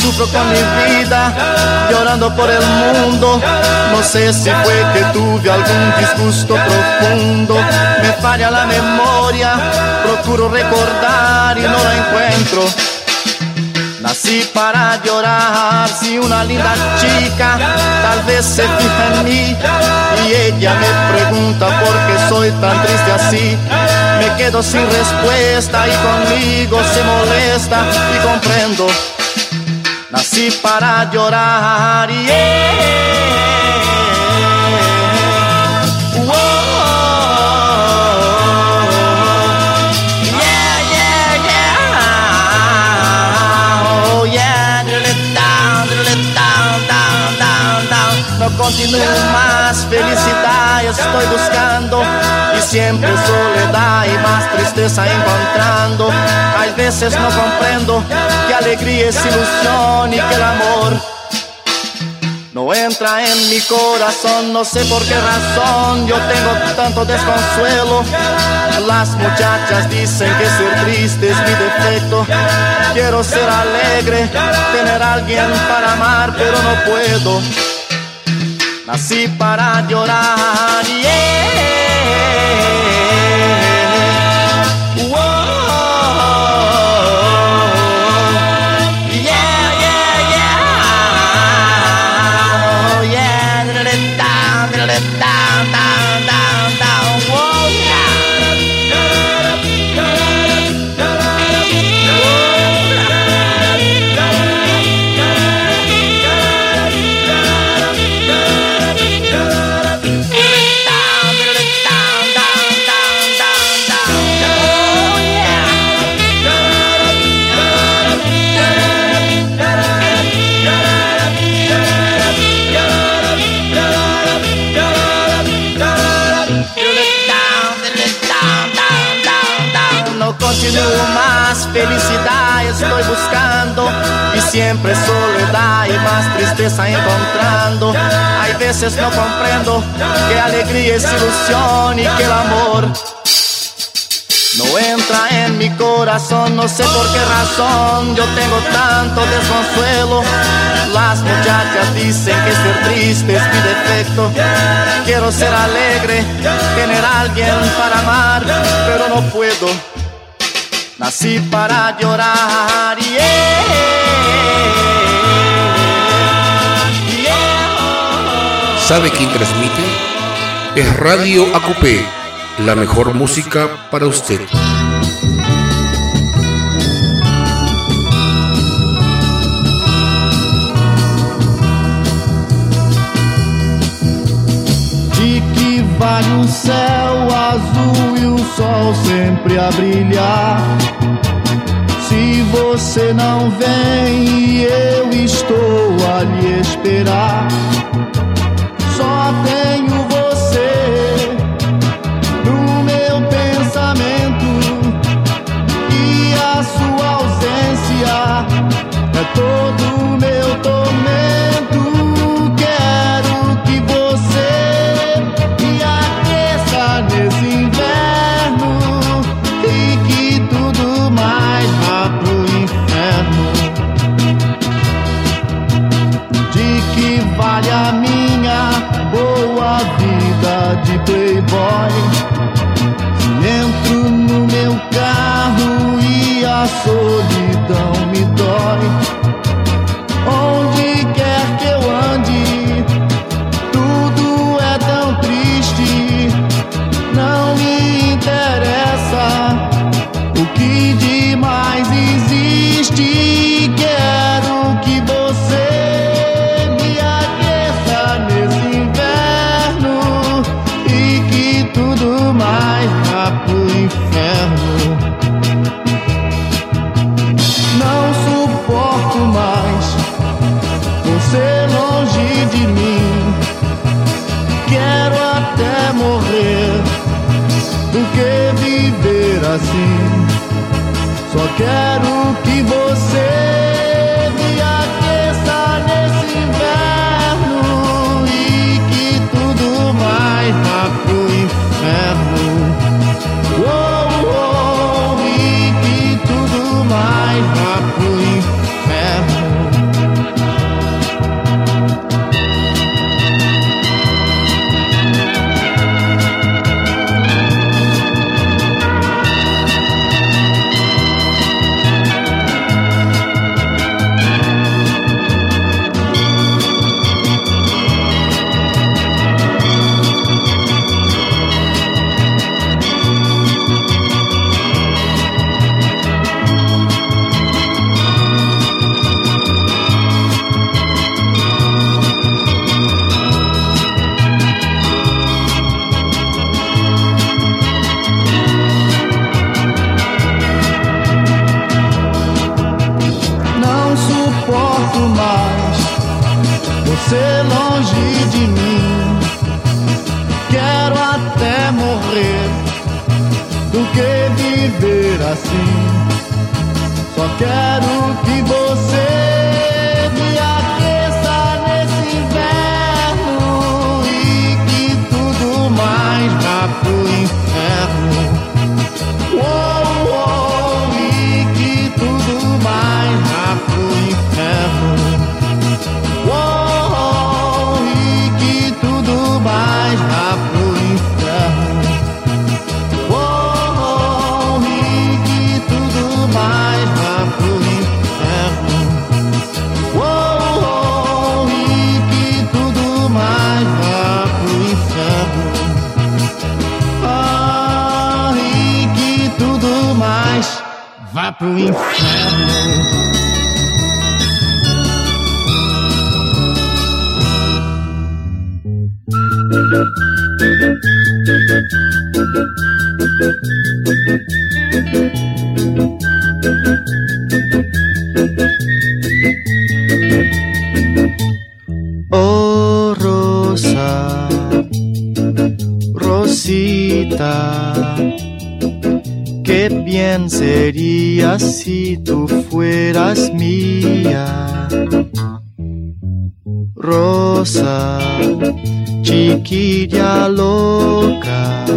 sufro con mi vida, llorando por el mundo. No sé si fue que tuve algún disgusto profundo. Me falla la memoria, procuro recordar y no la encuentro. Nací para llorar, si una linda chica tal vez se fija en mí y ella me pregunta por qué soy tan triste así. Me quedo sin respuesta y conmigo se molesta y comprendo. Nací para llorar, No continúo más, felicidad estoy buscando y siempre soledad y más tristeza encontrando. Hay veces no comprendo que alegría es ilusión y que el amor no entra en mi corazón. No sé por qué razón yo tengo tanto desconsuelo. Las muchachas dicen que ser triste es mi defecto. Quiero ser alegre, tener a alguien para amar, pero no puedo. Nací para llorar, más felicidad estoy buscando y siempre soledad y más tristeza encontrando. Hay veces no comprendo que alegría es ilusión y que el amor no entra en mi corazón. No sé por qué razón yo tengo tanto desconsuelo. Las muchachas dicen que ser triste es mi defecto. Quiero ser alegre, tener a alguien para amar, pero no puedo. Nací para llorar, ¿Sabe quién transmite? Es Radio ACUPE, la mejor música para usted. De que vale um céu azul e o sol sempre a brilhar, se você não vem e eu estou a lhe esperar? Só tenho você no meu pensamento e a sua ausência é todo o meu tormento. Quero que você me aqueça nesse inverno e que tudo mais vá pro inferno. De que vale a minha boa vida de playboy se entro no meu carro e a solidão me dói? Onde quer que eu ande, tudo é tão triste. Não me interessa o que de mais existe. Quero que você me aqueça nesse inverno e que tudo mais vá pro inferno. Não suporto mais você longe de mim. Quero até morrer do que viver assim. Só quero que você me aqueça nesse inverno e que tudo mais vá pro inferno. Oh, oh, e que tudo mais vá pro inferno. longe de mim. Quero até morrer do que viver assim. Só quero que você me aqueça nesse inverno e que tudo mais vá pro inferno. Oh, oh, e que tudo mais vá pro inferno. Oh, oh, e que tudo mais vá pro inferno. Oh, oh, e que tudo mais vá pro inferno. Oh, oh, e que tudo mais vá pro inferno. Ah, e que tudo mais vá pro inferno. Oh, Rosa, Rosita, qué bien sería si tú fueras mía. Rosa, chiquilla loca,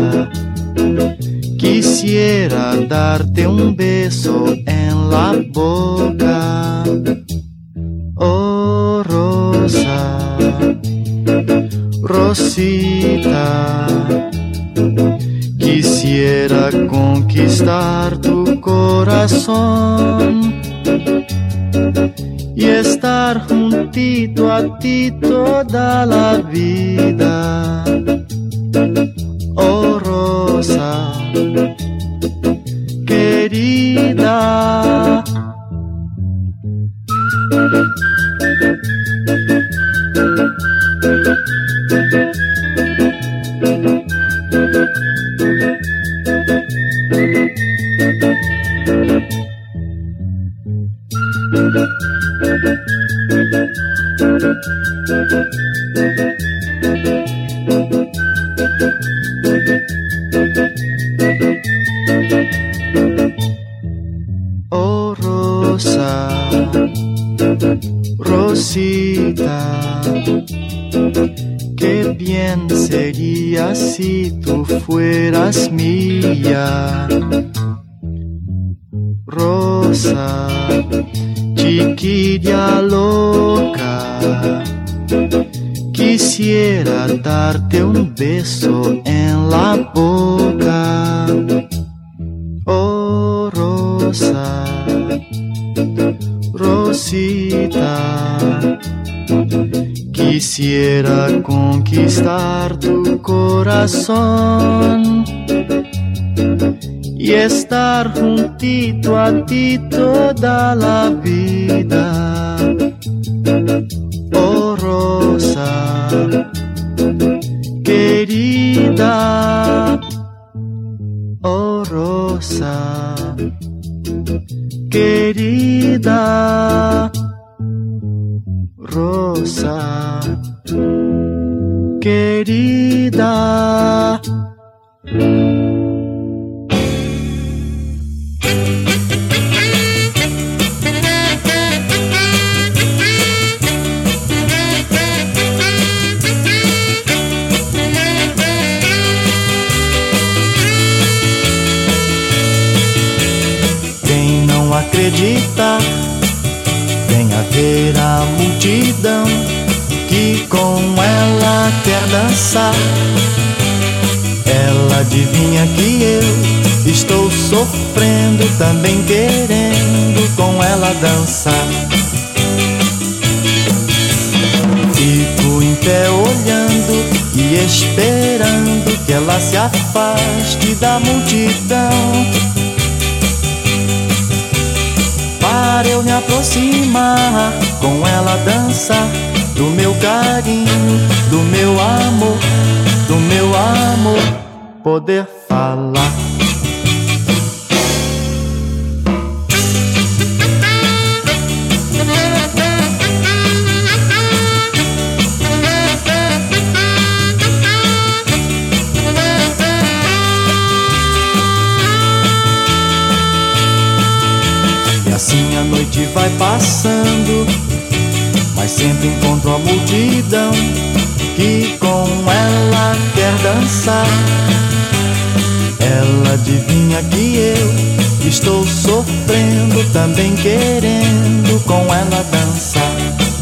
quisiera darte un beso en la boca. Oh, Rosa, Rosita, quisiera conquistar tu corazón y estar juntito a ti toda la vida. Oh, Rosa, querida. Oh, Rosa, Rosita, qué bien sería si tú fueras mía. Rosa, chiquilla loca, quisiera darte un beso en la boca. Oh, Rosa, Rosita, quisiera conquistar tu corazón y estar juntito a ti toda la vida. Oh, Rosa, querida. Oh, Rosa, querida. Rosa, querida. Quem não acredita, venha ver a multidão que com ela quer dançar. Ela adivinha que eu estou sofrendo, também querendo com ela dançar. Fico em pé olhando e esperando que ela se afaste da multidão, para eu me aproximar, com ela dançar, do meu carinho, do meu amor, poder falar. assim a noite vai passando, mas sempre encontro a multidão que com ela quer dançar. Ela adivinha que eu estou sofrendo, também querendo com ela dançar.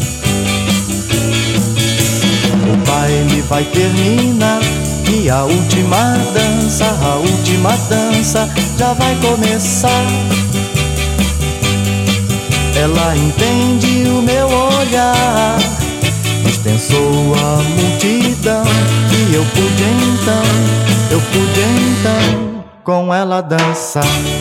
O baile vai terminar e a última dança já vai começar. Ela entende o meu olhar, dispensou a multidão e eu pude então com ela dançar.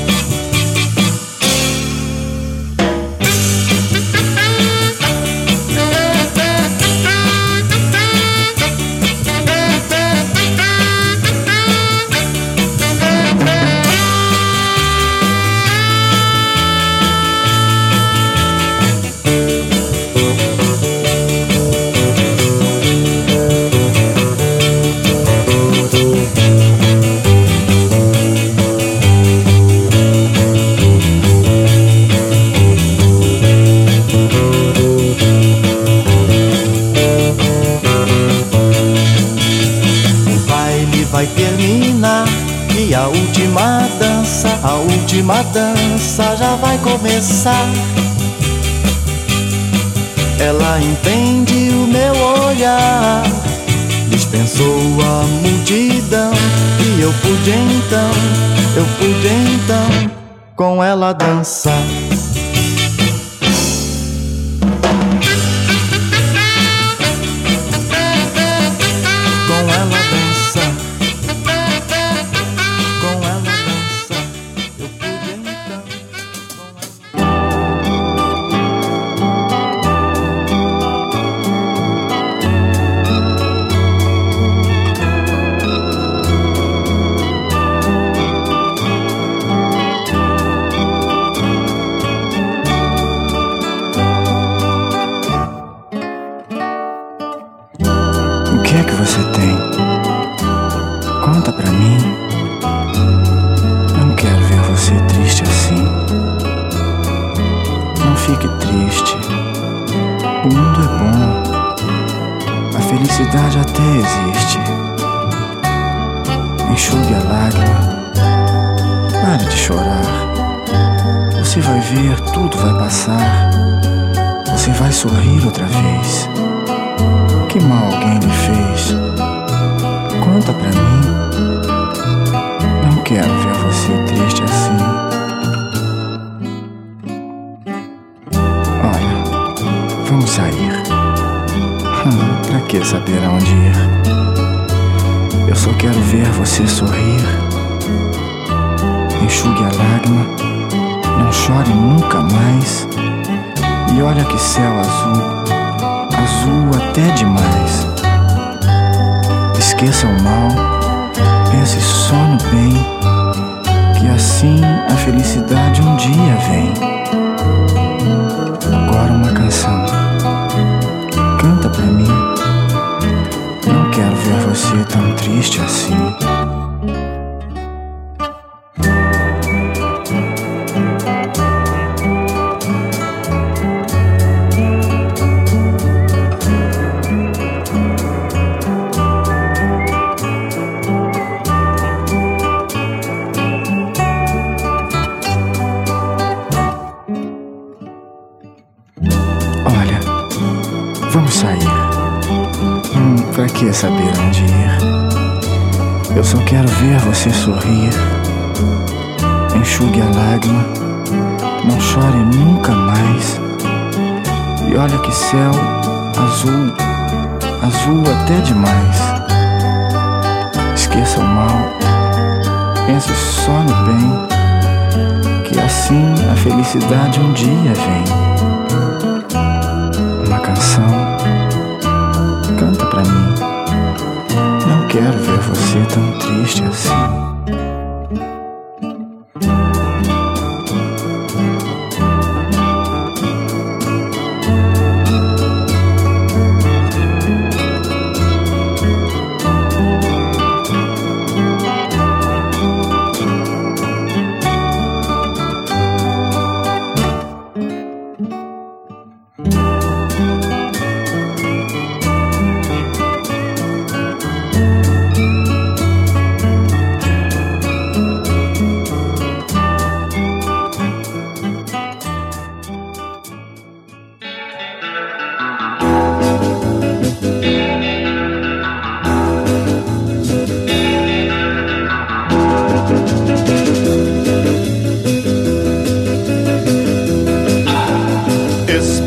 A última dança já vai começar. Ela entende o meu olhar, dispensou a multidão e eu pude então com ela dançar. felicidade até existe. Enxugue a lágrima, pare de chorar. Você vai ver, tudo vai passar. Você vai sorrir outra vez. Que mal alguém lhe fez? Conta pra mim. Não quero ver você triste assim. Olha, vamos sair. Pra que saber aonde ir? Eu só quero ver você sorrir. Enxugue a lágrima, não chore nunca mais. E olha que céu azul, azul até demais. Esqueça o mal, pense só no bem, que assim a felicidade um dia vem. Agora uma canção, canta pra mim. Não quero ver você tão triste assim. Vamos sair. Pra que saber onde ir? Eu só quero ver você sorrir. Enxugue a lágrima, não chore nunca mais. E olha que céu azul, azul até demais. Esqueça o mal, pense só no bem, que assim a felicidade um dia vem. Uma canção, canta pra mim. Não quero ver você tão triste assim.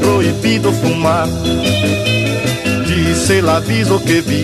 proibido fumar. Dice el aviso que vi,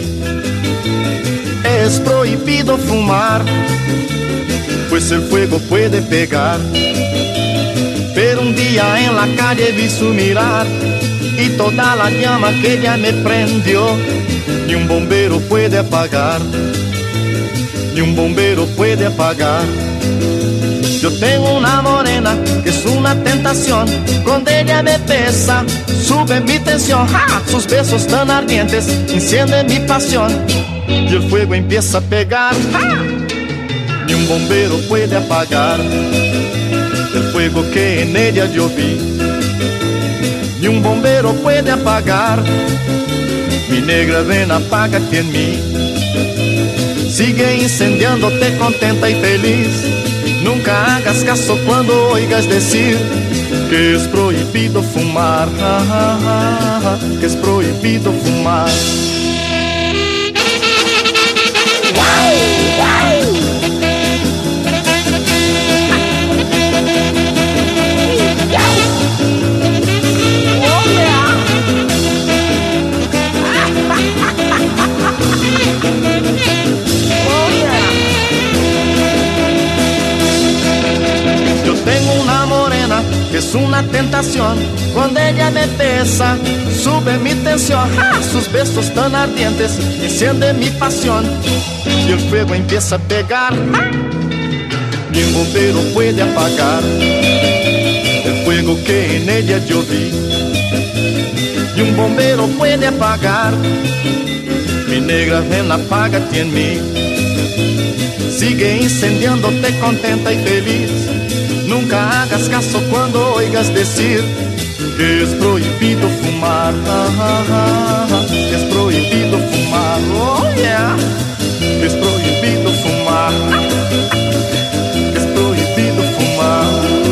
es prohibido fumar, pues el fuego puede pegar. Pero un día en la calle vi su mirar y toda la llama que ella me prendió, ni un bombero puede apagar, ni un bombero puede apagar. Yo tengo una morena que es una tentación, cuando ella me besa, sube mi tensión. ¡Ja! Sus besos tan ardientes encienden mi pasión y el fuego empieza a pegar. ¡Ja! Ni un bombero puede apagar el fuego que en ella yo vi, ni un bombero puede apagar. Mi negra ven, apágate en mí, sigue incendiándote contenta y feliz. Nunca hagas caso cuando oigas decir que es prohibido fumar, que es prohibido fumar. Es una tentación, cuando ella me besa, sube mi tensión. ¡Ja! Sus besos tan ardientes encienden mi pasión y el fuego empieza a pegar. ¡Ja! Ni un bombero puede apagar el fuego que en ella yo vi, ni un bombero puede apagar. Mi negra ven, apágate en mí, sigue incendiándote contenta y feliz. Nunca hagas caso cuando oigas decir que es prohibido fumar, que es prohibido fumar, oh yeah, que es prohibido fumar, que es prohibido fumar.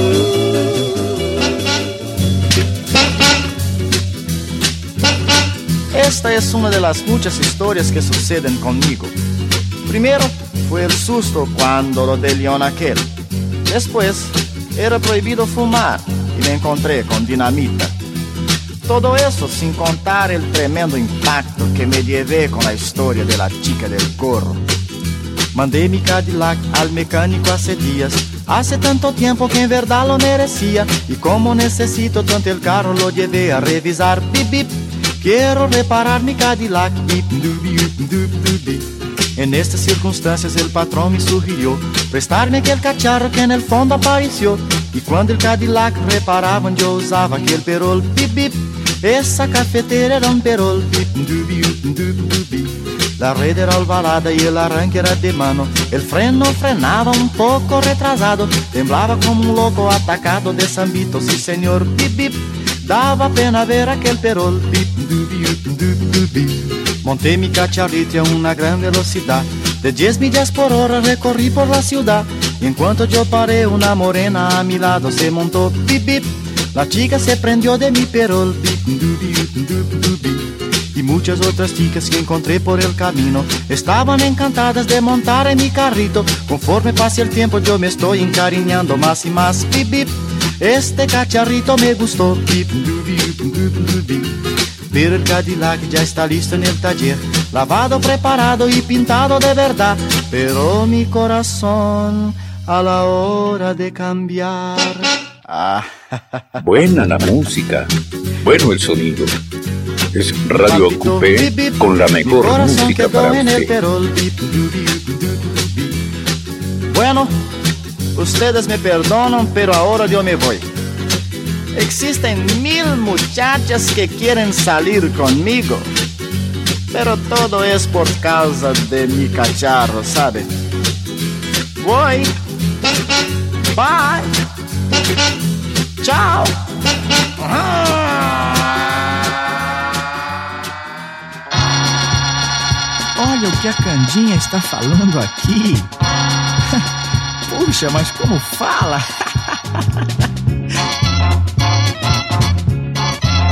Esta es una de las muchas historias que suceden conmigo. Primero fue el susto cuando lo de León aquel. Después era prohibido fumar y me encontré con dinamita. Todo eso sin contar el tremendo impacto que me llevé con la historia de la chica del gorro. Mandé mi Cadillac al mecánico hace días, hace tanto tiempo que en verdad lo merecía. Y como necesito tanto el carro, lo llevé a revisar. Bip, bip, quiero reparar mi Cadillac. Bip, dubi, dubi. En estas circunstancias el patrón me sugirió prestarme aquel cacharro que en el fondo apareció. Y cuando el Cadillac reparaban yo usaba aquel perol. Bip, bip, esa cafetera era un perol. Bip, dubi, dubi. La red era ovalada y el arranque era de mano. El freno frenaba un poco retrasado, temblaba como un loco atacado de Sambito. Sí señor, bip, bip, daba pena ver aquel perol. Bip, dubi, dubi. Monté mi cacharrito a una gran velocidad, de 10 millas por hora recorrí por la ciudad. Y en cuanto yo paré, una morena a mi lado se montó. Bip, bip, la chica se prendió de mi perol. Bip, dubi, dubi. Y muchas otras chicas que encontré por el camino estaban encantadas de montar en mi carrito. Conforme pase el tiempo yo me estoy encariñando más y más. Bip, bip, este cacharrito me gustó. Bip, dubi, dubi. Pero el Cadillac ya está listo en el taller, lavado, preparado y pintado de verdad. Pero mi corazón a la hora de cambiar. Buena la música, bueno el sonido. Es Radio Ocupé con la mejor música para usted. Bueno, ustedes me perdonan, pero ahora yo me voy. Existen 1000 muchachas que quieren salir conmigo, pero todo es por causa de mi cacharro, ¿sabe? Voy. Bye. Chao. Olha o que a Candinha está falando aqui. Puxa, mas como fala?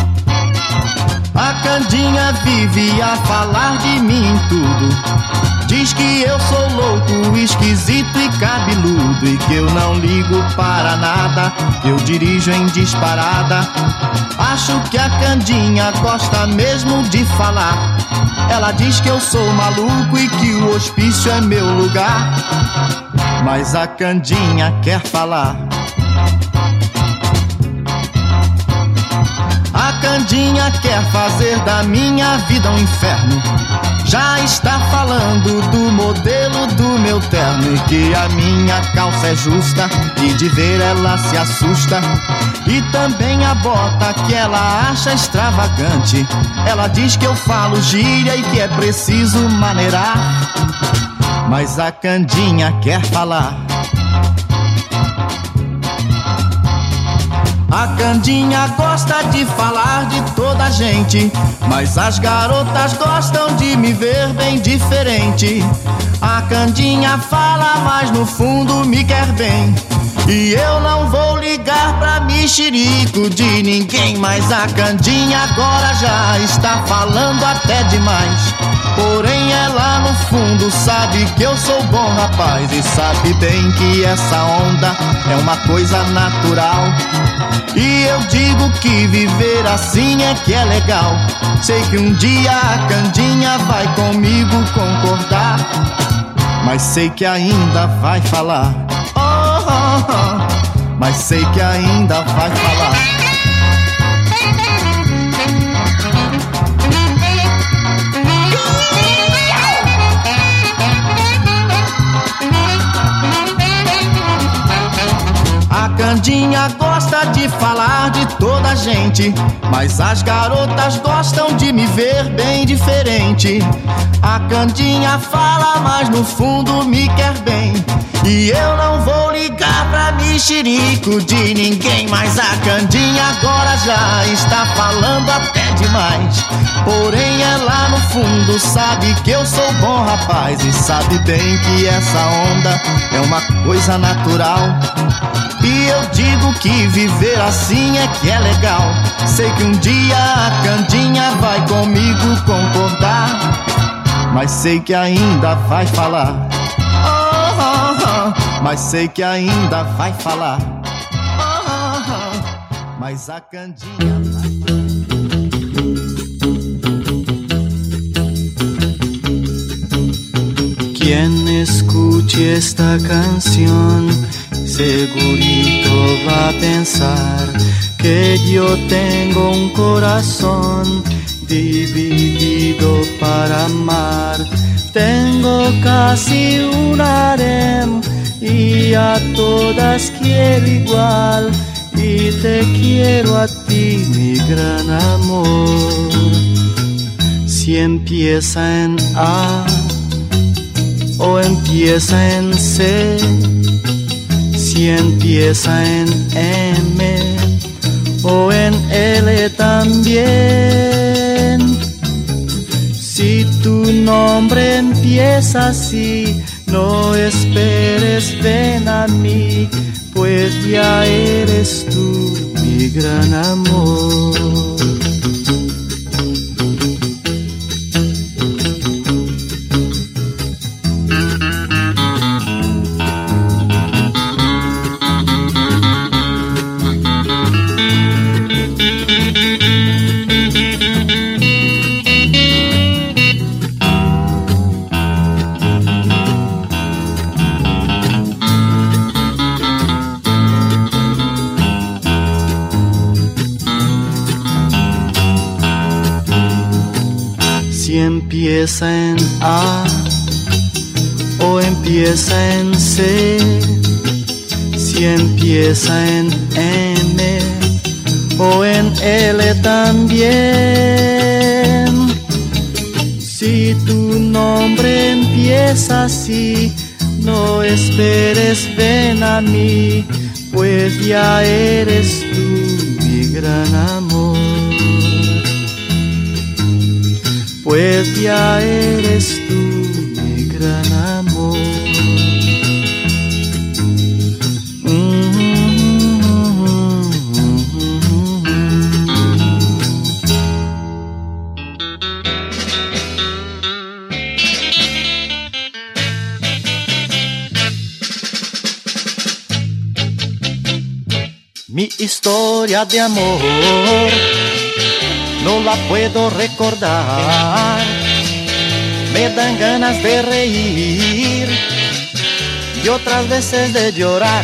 A Candinha vive a falar de mim tudo, diz que eu sou louco, esquisito e cabeludo, e que eu não ligo para nada, eu dirijo em disparada. Acho que a Candinha gosta mesmo de falar. Ela diz que eu sou maluco e que o hospício é meu lugar, mas a Candinha quer falar. A Candinha quer fazer da minha vida um inferno. Já está falando do modelo do meu terno, e que a minha calça é justa, e de ver ela se assusta. E também a bota que ela acha extravagante. Ela diz que eu falo gíria e que é preciso maneirar, mas a Candinha quer falar. A Candinha gosta de falar de toda a gente, mas as garotas gostam de me ver bem diferente. A Candinha fala, mas no fundo me quer bem, e eu não vou ligar pra mexerico de ninguém. Mas a Candinha agora já está falando até demais. Porém ela no fundo sabe que eu sou bom rapaz, e sabe bem que essa onda é uma coisa natural. E eu digo que viver assim é que é legal. Sei que um dia a Candinha vai comigo concordar, mas sei que ainda vai falar. Oh, oh, oh. Mas sei que ainda vai falar. A Candinha gosta de falar de toda a gente, mas as garotas gostam de me ver bem diferente. A Candinha fala, mas no fundo me quer bem, e eu não vou ligar pra mexerico de ninguém. Mas a Candinha agora já está falando até demais. Porém ela no fundo sabe que eu sou bom rapaz, e sabe bem que essa onda é uma coisa natural. E eu digo que viver assim é que é legal. Sei que um dia a Candinha vai comigo concordar, mas sei que ainda vai falar. Oh, oh, oh. Mas sei que ainda vai falar. Oh, oh, oh. Mas a Candinha vai falar. Quien escuche esta canción segurito va a pensar que yo tengo un corazón dividido para amar. Tengo casi un harem y a todas quiero igual, y te quiero a ti, mi gran amor. Si empieza en A o empieza en C, si empieza en M o en L también. Si tu nombre empieza así, no esperes, ven a mí, pues ya eres tú mi gran amor. Si empieza en A o empieza en C, si empieza en M o en L también. Si tu nombre empieza así, no esperes, ven a mí, pues ya eres tú mi gran amor. Pues ya eres tú mi gran amor. historia de amor no la puedo recordar. Me dan ganas de reír y otras veces de llorar.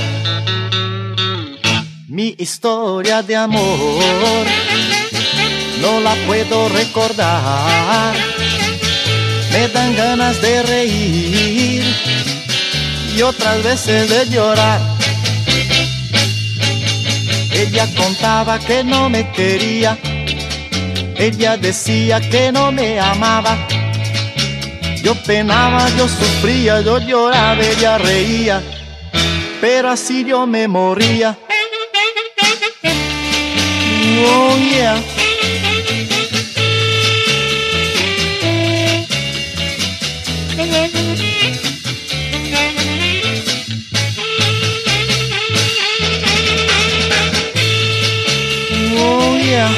Mi historia de amor no la puedo recordar. Me dan ganas de reír y otras veces de llorar. Ella contaba que no me quería, ella decía que no me amaba. Yo penaba, yo sufría, yo lloraba, ella reía, pero así yo me moría. Oh yeah. Oh yeah.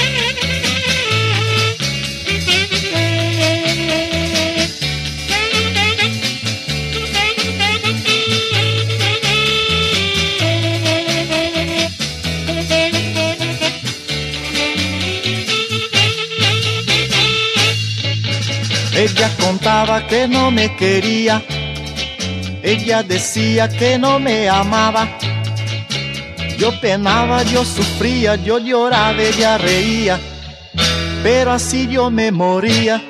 Ella contaba que no me quería, ella decía que no me amaba. Yo penaba, yo sufría, yo lloraba, ella reía, pero así yo me moría.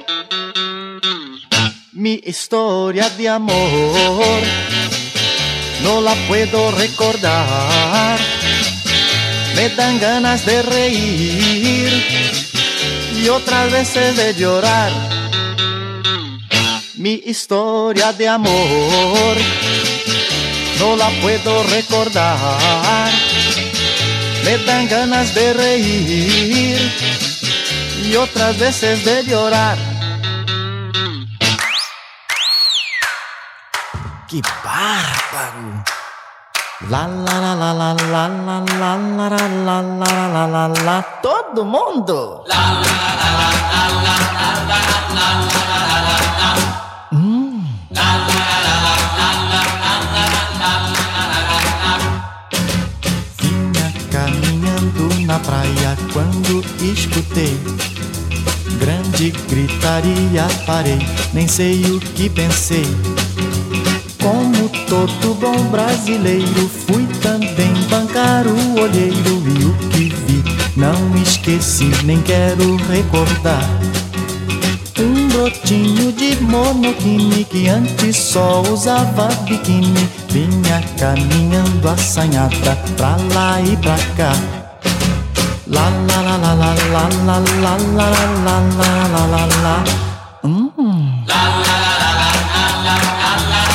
Mi historia de amor no la puedo recordar. Me dan ganas de reír y otras veces de llorar. Mi historia de amor no la puedo recordar. Me dan ganas de reír y otras veces de llorar. Que bárbaro! La la la la la la la la la la la la la la. Todo mundo! La la la la la la la la la la la. Vinha caminhando na praia quando escutei grande gritaria, parei, nem sei o que pensei. Como todo bom brasileiro, fui também bancar o olheiro e o que vi não esqueci, nem quero recordar. Um brotinho de monokini que antes só usava biquíni, vinha caminhando assanhada pra lá e pra cá. La la la la la la la la la la la la la. La la la la la la la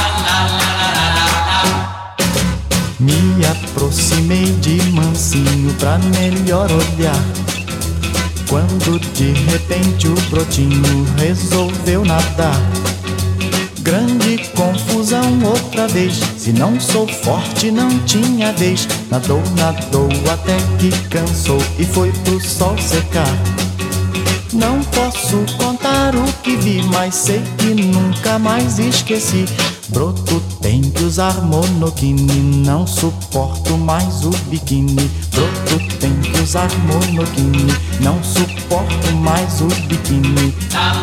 la la. Me aproximei de mansinho pra melhor olhar, quando de repente o brotinho resolveu nadar. Grande confusão outra vez, se não sou forte não tinha vez. Nadou, nadou até que cansou e foi pro sol secar. Não posso contar o que vi, mas sei que nunca mais esqueci. Broto tem que usar monokini, não suporto mais o biquíni. Broto tem que usar monokini, não suporto mais o biquíni.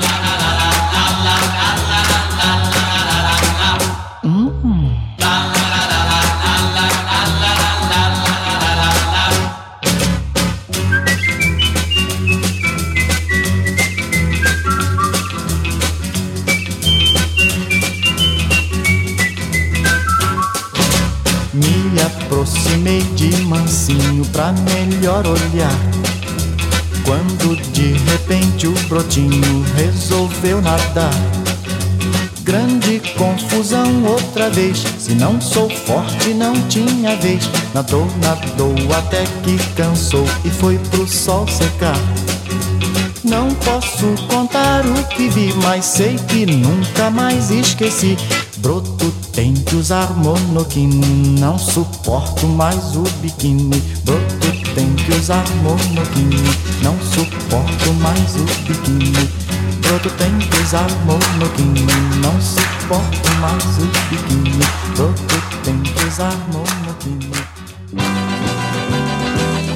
Me aproximei de mansinho pra melhor olhar, quando de repente o brotinho resolveu nadar. Grande confusão outra vez, se não sou forte não tinha vez. Nadou, nadou até que cansou e foi pro sol secar. Não posso contar o que vi, mas sei que nunca mais esqueci. Broto tem que usar monokini, não suporto mais o biquíni. Broto tem que usar monokini, não suporto mais o biquíni. Broto tem que usar monokini, não suporto mais o biquíni. Broto tem que usar monokini.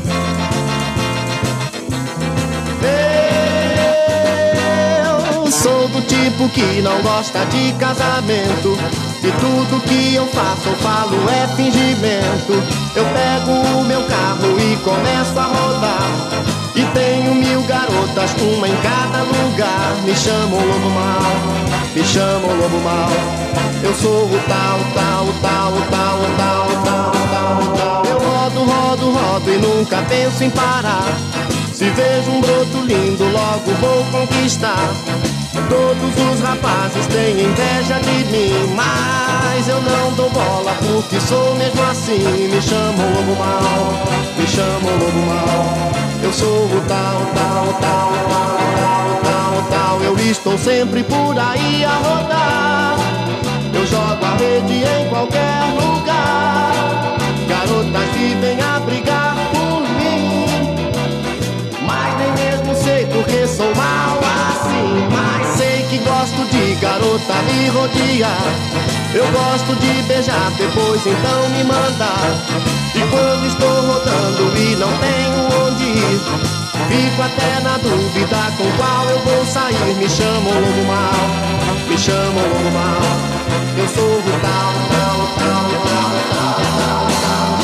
tipo que não gosta de casamento. E tudo que eu faço ou falo é fingimento. Eu pego o meu carro e começo a rodar. E tenho 1000 garotas, uma em cada lugar. Me chamam lobo mau, me chamam lobo mau. Eu sou o tal, tal, tal, tal, tal, tal, tal, tal. Eu rodo, rodo, rodo e nunca penso em parar. Se vejo um broto lindo, logo vou conquistar. Todos os rapazes têm inveja de mim, mas eu não dou bola porque sou mesmo assim. Me chamam lobo mau, me chamam lobo mau. Eu sou o tal, tal, tal, tal, tal, tal, tal. Eu estou sempre por aí a rodar. Eu jogo a rede em qualquer lugar. Garotas vivem a brigar por mim, mas nem mesmo sei porque sou mal assim. Mas sei que gosto de garota me rodear. Eu gosto de beijar, depois então me mandar. E quando estou rodando e não tenho onde ir, fico até na dúvida com qual eu vou sair. Me chamam lobo mau, me chamam lobo mau. Eu sou o tal, tal, tal, tal, tal, tal, tal.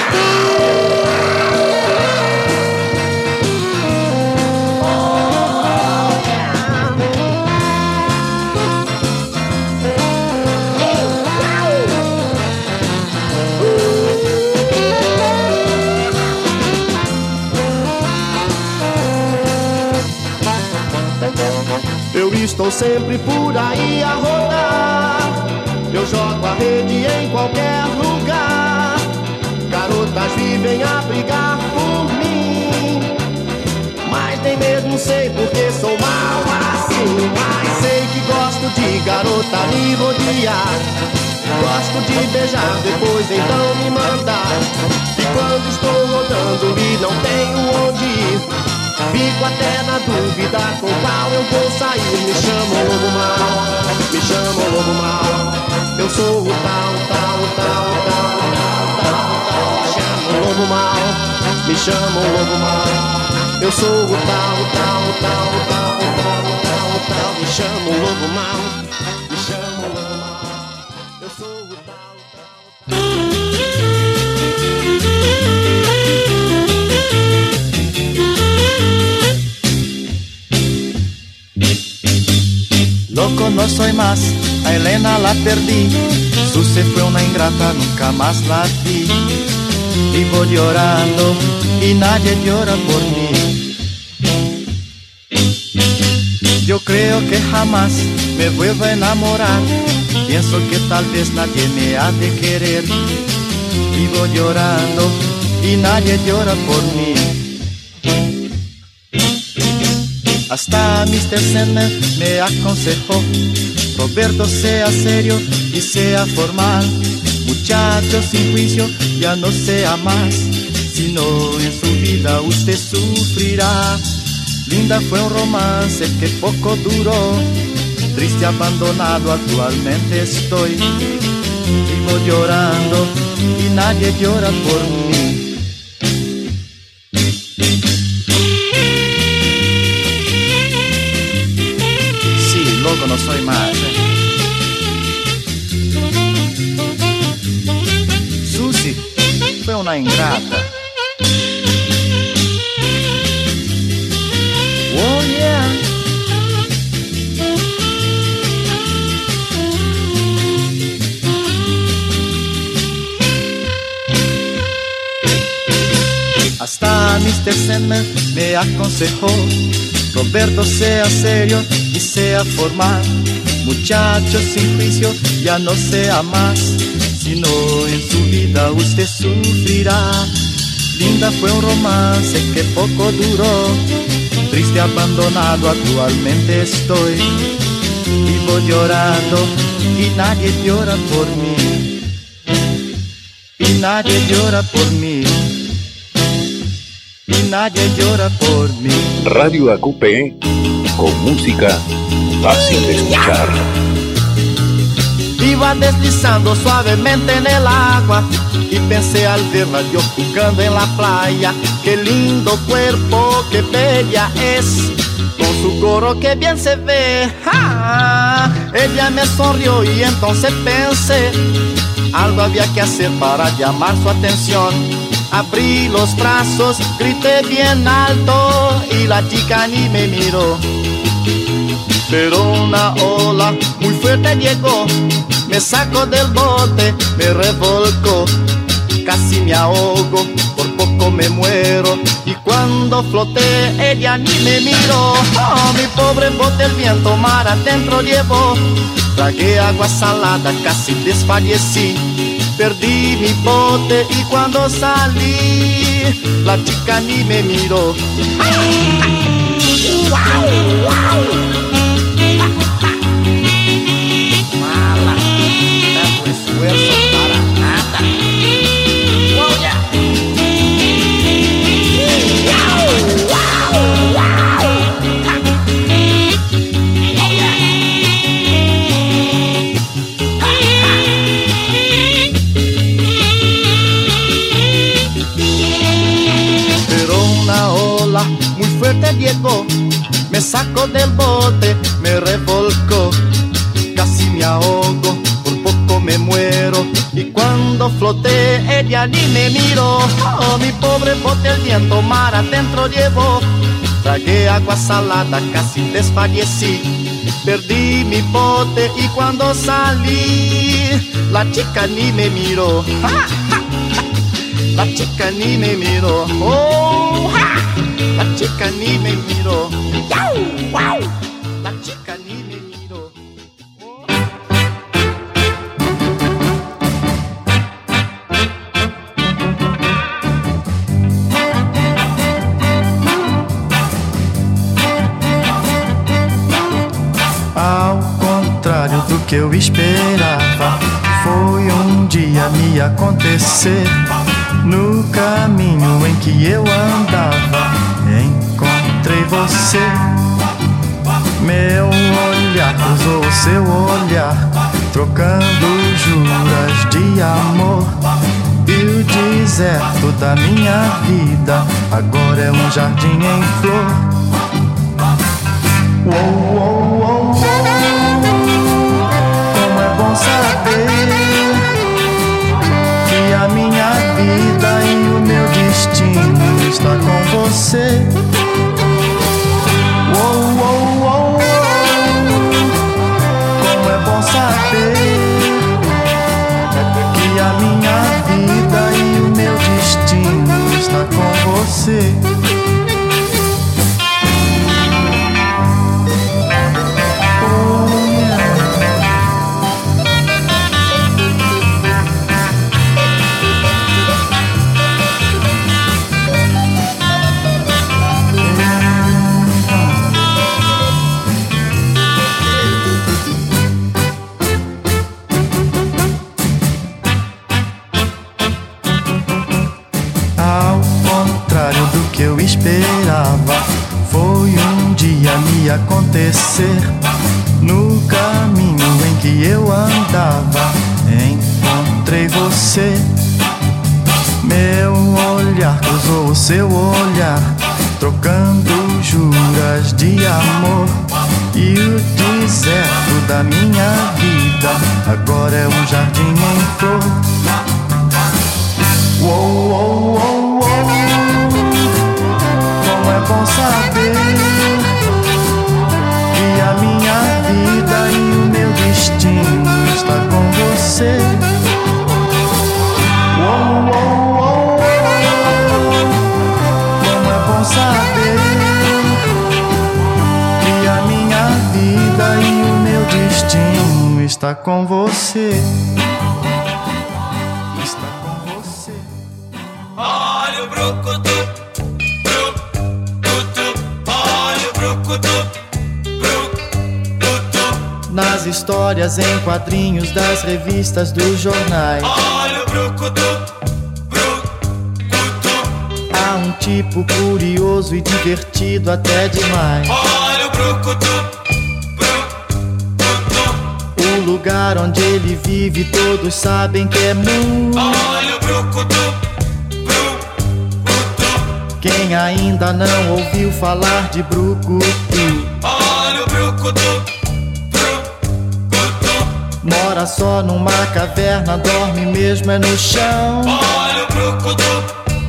Eu estou sempre por aí a rodar. Eu jogo a rede em qualquer lugar. Garotas vivem a brigar por mim, mas nem mesmo sei porque sou mal assim. Mas sei que gosto de garota me rodear. Gosto de beijar, depois então me mandar. E quando estou rodando e não tenho onde ir, fico até na dúvida com qual eu vou sair. Me chamam lobo mau, me chamam lobo mau. Eu sou o tal, tal, tal, tal, tal, tal, tal. Me chamam lobo mau, me chamam lobo mau. Eu sou o tal, tal, tal, tal, tal, tal, tal. Me chamam lobo mau, me chamam lobo mau. Eu sou o tal, tal, tal. Loco no soy más, a Elena la perdí. Suce fue una ingrata, nunca más la vi. Vivo llorando y nadie llora por mí. Yo creo que jamás me vuelvo a enamorar. Pienso que tal vez nadie me ha de querer. Vivo llorando y nadie llora por mí. Hasta Mr. Sandman me aconsejó: Roberto, sea serio y sea formal. Muchacho sin juicio, ya no sea más, sino en su vida usted sufrirá. Linda fue un romance que poco duró. Triste, abandonado, actualmente estoy. Vivo llorando y nadie llora por mí. Loco no soy más. Susi fue una ingrata. Oh yeah. Hasta Mr. Sandman me aconsejó: Roberto, sea serio y sea formal. Muchacho sin juicio, ya no sea más, sino en su vida usted sufrirá. Linda fue un romance que poco duró. Triste, abandonado, actualmente estoy. Vivo llorando y nadie llora por mí. Y nadie llora por mí. Y nadie llora por mí. Radio AQP, con música fácil de escuchar. Iba deslizando suavemente en el agua y pensé al verla yo jugando en la playa. Qué lindo cuerpo, qué bella es, con su Coro que bien se ve. Ah, ella me sonrió y entonces pensé, algo había que hacer para llamar su atención. Abrí los brazos, grité bien alto y la chica ni me miró. Pero una ola muy fuerte llegó, me sacó del bote, me revolcó, casi me ahogo, por poco me muero. Y cuando floté, ella ni me miró. Oh, mi pobre bote el viento mar adentro llevó. Tragué agua salada, casi desfallecí. Perdí mi bote y cuando salí, la chica ni me miró. Mala, tanto esfuerzo para nada. Muy fuerte llegó, me sacó del bote, me revolcó, casi me ahogo, por poco me muero. Y cuando floté, ella ni me miró. Oh, mi pobre bote el viento mar adentro llevó. Tragué agua salada, casi desfallecí. Perdí mi bote y cuando salí, la chica ni me miró. La chica ni me miró. Oh, la chica ni me miró. La chica ni me miró. Ao contrário do que eu esperava, foi dia me acontecer. No caminho em que eu andava, encontrei você. Meu olhar cruzou o seu olhar, trocando juras de amor. E o deserto da minha vida agora é um jardim em flor. Uou, uou, uou, uou. Como é bom saber que a minha vida e o meu destino está com você. Uou, uou, uou, uou. Como é bom saber que a minha vida e o meu destino está com você. Que eu esperava foi dia me acontecer. No caminho em que eu andava, encontrei você. Meu olhar cruzou o seu olhar, trocando juras de amor. E o deserto da minha vida agora é um jardim em flor. Uou, uou, uou, uou. É bom saber que a minha vida e o meu destino está com você. Uou, uou, uou. Como é bom saber que a minha vida e o meu destino está com você. Está com você. Olha o brucutu. Nas histórias em quadrinhos das revistas dos jornais, olha o brucutu, brucutu. Há um tipo curioso e divertido até demais. Olha o brucutu, brucutu. O lugar onde ele vive todos sabem que é Mu. Olha o brucutu, brucutu. Quem ainda não ouviu falar de brucutu? Mora só numa caverna, dorme mesmo é no chão. Olha o brucutu,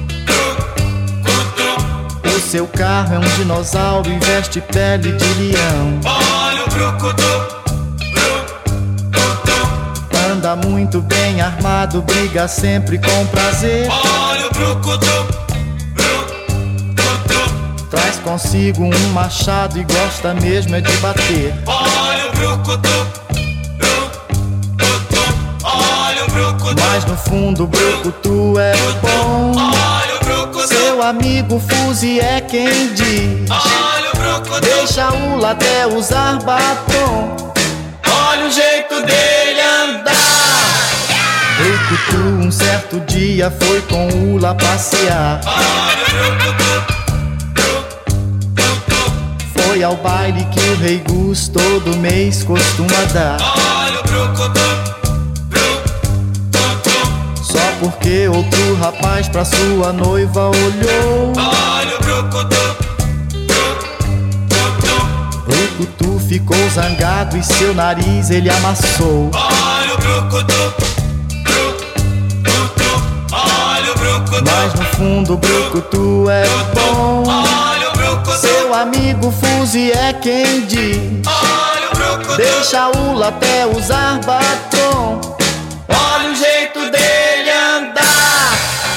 brucutu. O seu carro é um dinossauro e veste pele de leão. Olha o brucutu, brucutu. Anda muito bem armado, briga sempre com prazer. Olha o brucutu, brucutu. Traz consigo um machado e gosta mesmo é de bater. Olha o brucutu, brucutu. Olha o brucutu. Mas no fundo o brucutu é bom. Olha o brucutu. Seu amigo Fuzi é quem diz. Olha o brucutu. Deixa o Ula até usar batom. Olha o jeito dele andar. Brucutu um certo dia foi com o Ula passear. Olha o brucutu, brucutu. Foi ao baile que o Rei Gus todo mês costuma dar. Olha o brucutu, brucutu. Só porque outro rapaz pra sua noiva olhou. Olha o brucutu, brucutu. Brucutu ficou zangado e seu nariz ele amassou. Olha o brucutu, brucutu. Olha o brucutu. Mas no fundo o Brucutu é bom. Olha o brucutu. Seu amigo Fuzi é quem diz. Olha o brucutu. Deixa o Ula até usar batom. Olha o jeito dele andar.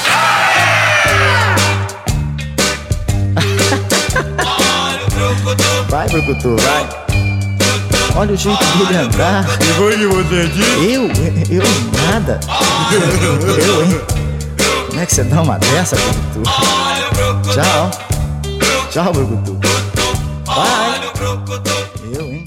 Olha o brucutu. Vai, Brucutu, vai. Olha o jeito dele andar. E foi que você disse? Eu nada. Eu, hein? Como é que você dá uma dessa, Brucutu? Olha o brucutu. Tchau. Tchau, Brucutu. Vai. Olha o brucutu. Eu, hein?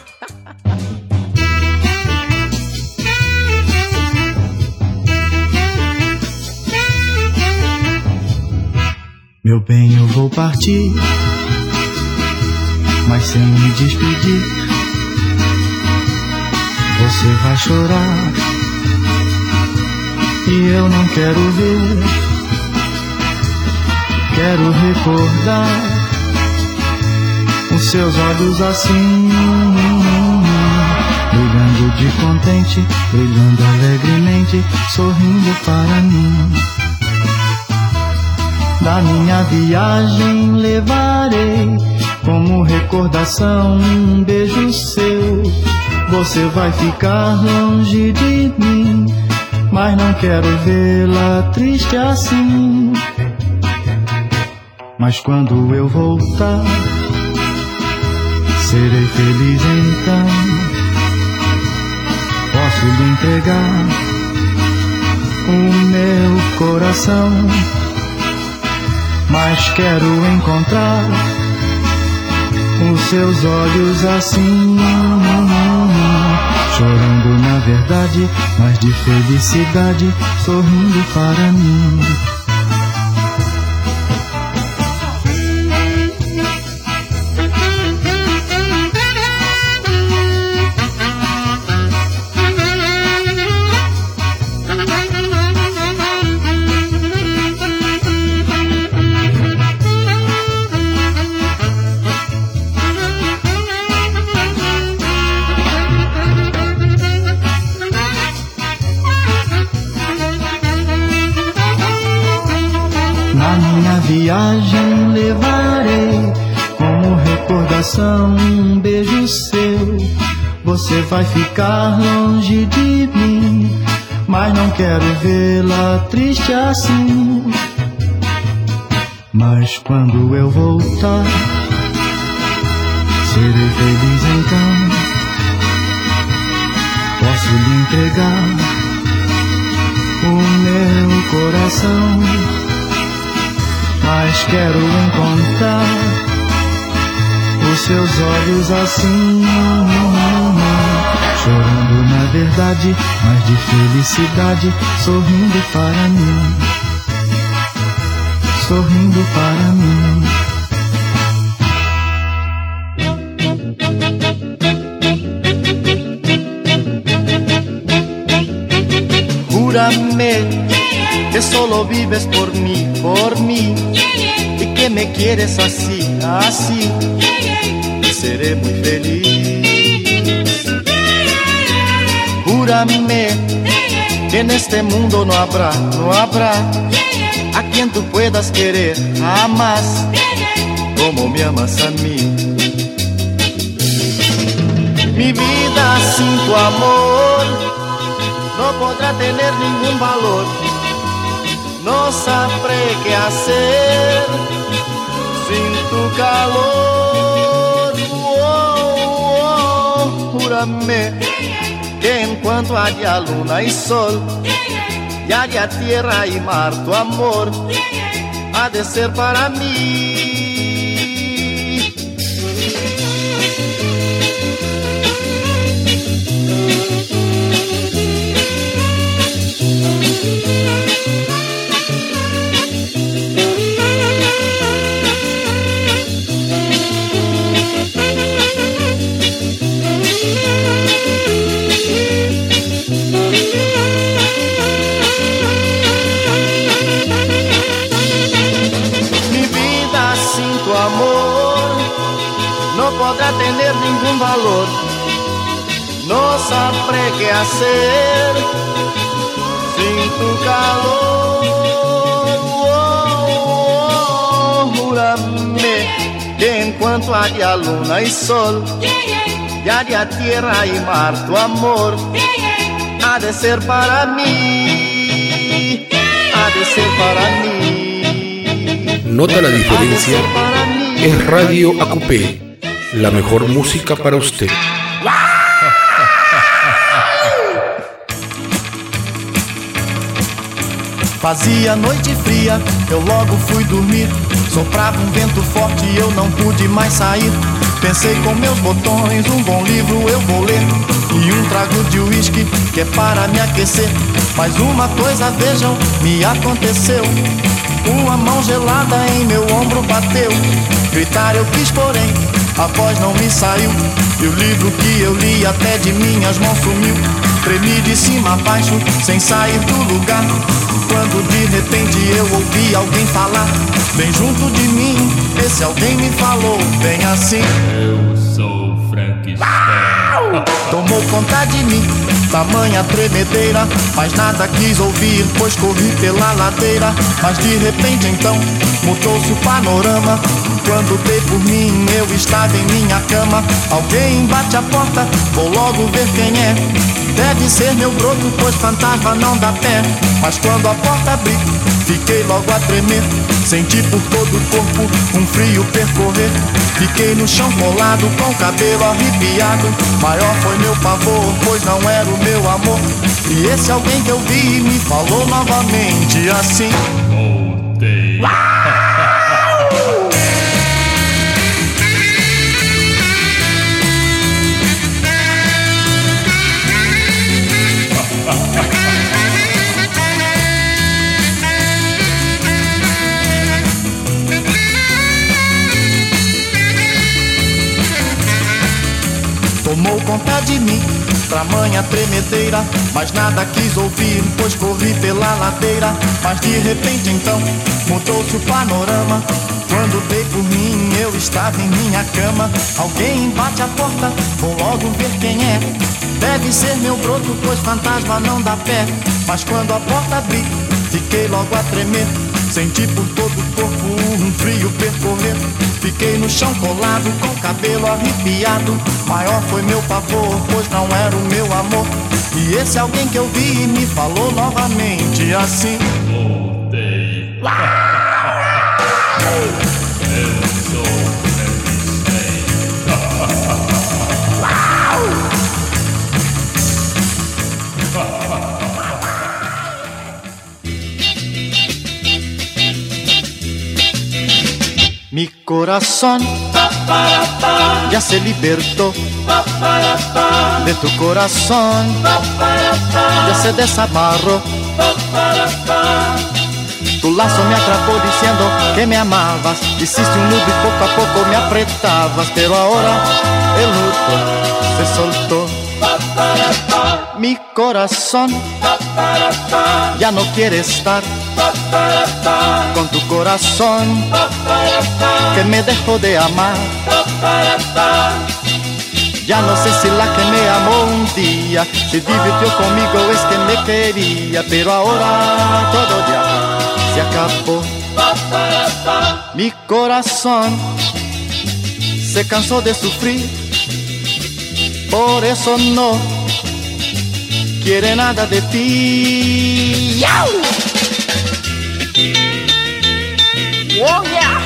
Meu bem, eu vou partir, mas sem me despedir. Você vai chorar e eu não quero ver. Quero recordar os seus olhos assim, brilhando de contente, brilhando alegremente, sorrindo para mim. Da minha viagem levarei como recordação um beijo seu. Você vai ficar longe de mim, mas não quero vê-la triste assim. Mas quando eu voltar, serei feliz então. Posso lhe entregar o meu coração, mas quero encontrar os seus olhos assim, chorando na verdade, mas de felicidade, sorrindo para mim. Viagem levarei como recordação um beijo seu. Você vai ficar longe de mim, mas não quero vê-la triste assim. Mas quando eu voltar, serei feliz então. Posso lhe entregar o meu coração, mas quero encontrar os seus olhos assim, chorando na verdade, mas de felicidade, sorrindo para mim, sorrindo para mim. Júrame que solo vives por mí, y que me quieres así, así, y seré muy feliz. Júrame que en este mundo no habrá a quien tú puedas querer jamás como me amas a mí. Mi vida sin tu amor no podrá tener ningún valor. No sabré qué hacer sin tu calor. Júrame que en cuanto haya luna y sol y haya tierra y mar, tu amor ha de ser para mí. No podrá tener ningún valor. No sabré qué hacer sin tu calor. Júrame que en cuanto haya luna y sol y haya tierra y mar, tu amor ha de ser para mí. Ha de ser para mí. Nota la diferencia. Es Radio Acupé, la mejor música para usted. Fazia noite fria, eu logo fui dormir. Soprava um vento forte e eu não pude mais sair. Pensei com meus botões, um bom livro eu vou ler e um trago de uísque que é para me aquecer. Mas uma coisa, vejam, me aconteceu. Uma mão gelada em meu ombro bateu. Gritar eu quis, porém a voz não me saiu. E o livro que eu li até de minhas mãos sumiu. Tremi de cima a baixo, sem sair do lugar. Quando de repente eu ouvi alguém falar bem junto de mim. Esse alguém me falou bem assim: eu sou Frankenstein. Tomou conta de mim, tamanha tremedeira, mas nada quis ouvir, pois corri pela ladeira. Mas de repente então mudou-se o panorama. Quando dei por mim, eu estava em minha cama. Alguém bate a porta, vou logo ver quem é. Deve ser meu broto, pois fantasma não dá pé. Mas quando a porta abri, fiquei logo a tremer. Senti por todo o corpo um frio percorrer. Fiquei no chão colado, com o cabelo arrepiado. Maior foi meu pavor, pois não era o meu amor. E esse alguém que eu vi me falou novamente assim: voltei. Tomou conta de mim, tamanha tremedeira, mas nada quis ouvir, pois corri pela ladeira. Mas de repente então mudou-se o panorama. Quando dei por mim, eu estava em minha cama. Alguém bate a porta, vou logo ver quem é. Deve ser meu broto, pois fantasma não dá pé. Mas quando a porta abri, fiquei logo a tremer. Senti por todo o corpo um frio percorrer. Fiquei no chão colado, com o cabelo arrepiado. Maior foi meu pavor, pois não era o meu amor. E esse alguém que eu vi me falou novamente assim: voltei. Eu sou Frankenstein. Mi corazón ya se libertó de tu corazón, ya se desamarró. Tu lazo me atrapó diciendo que me amabas. Hiciste un nudo y poco a poco me apretabas. Pero ahora el nudo se soltó. Mi corazón ya no quiere estar con tu corazón que me dejó de amar. Ya no sé si la que me amó un día se divirtió conmigo, es que me quería, pero ahora todo ya se acabó. Mi corazón se cansó de sufrir, por eso no quiere nada de ti. ¡Yau! Oh, yeah.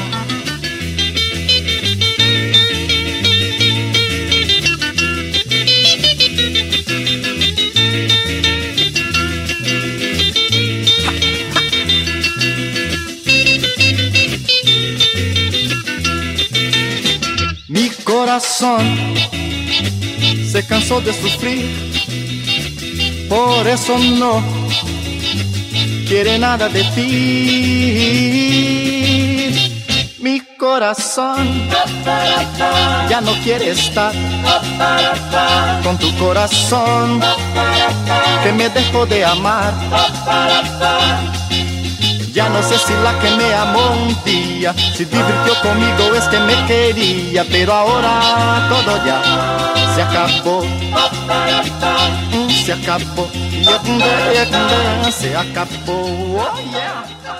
Mi corazón se cansó de sufrir, por eso no quiere nada de ti. Mi corazón ya no quiere estar con tu corazón que me dejó de amar. Ya no sé si la que me amó un día se divirtió conmigo, es que me quería, pero ahora todo ya se acabó. Se acabó, se acabó. Oh, yeah.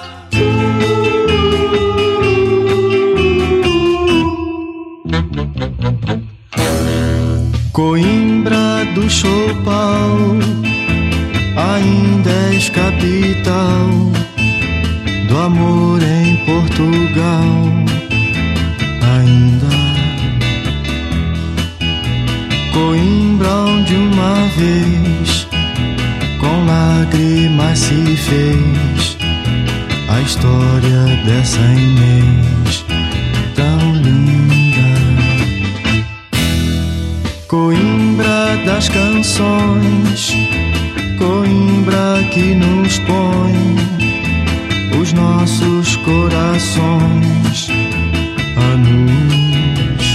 Coimbra do Chopal ainda és capital do amor em Portugal. Ainda Coimbra onde uma vez com lágrimas se fez a história dessa Inês tão linda. Coimbra das canções, Coimbra que nos põe os nossos corações a luz.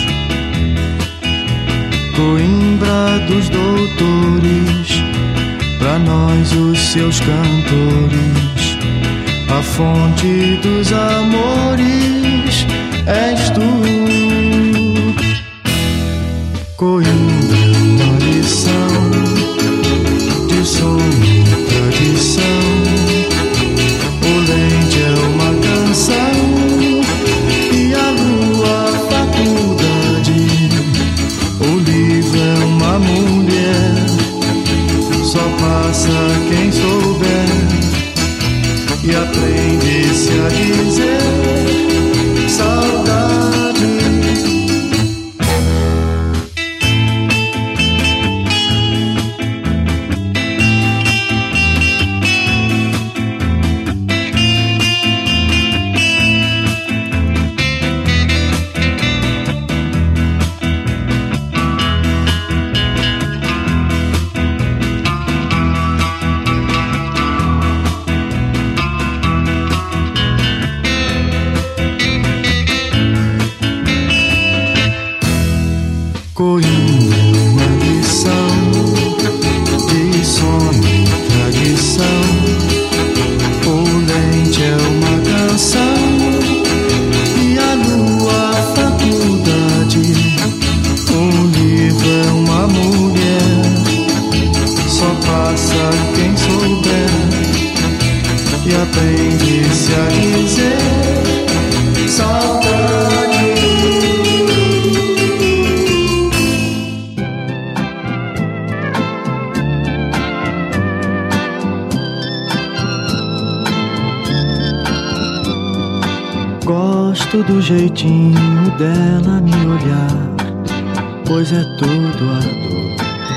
Coimbra dos doutores, pra nós os seus cantores, a fonte dos amores és tu. Coimbra, uma lição de sonho e tradição. O lente é uma canção e a lua a faculdade. O livro é uma mulher, só passa quem souber e aprende-se a dizer saudade. Coimbra, uma lição de sonho e tradição. O lente é uma canção e a lua a faculdade. Um livro é uma mulher, só passa quem souber e aprende-se a dizer saudade. Gosto do jeitinho dela me olhar, pois é tudo ardor.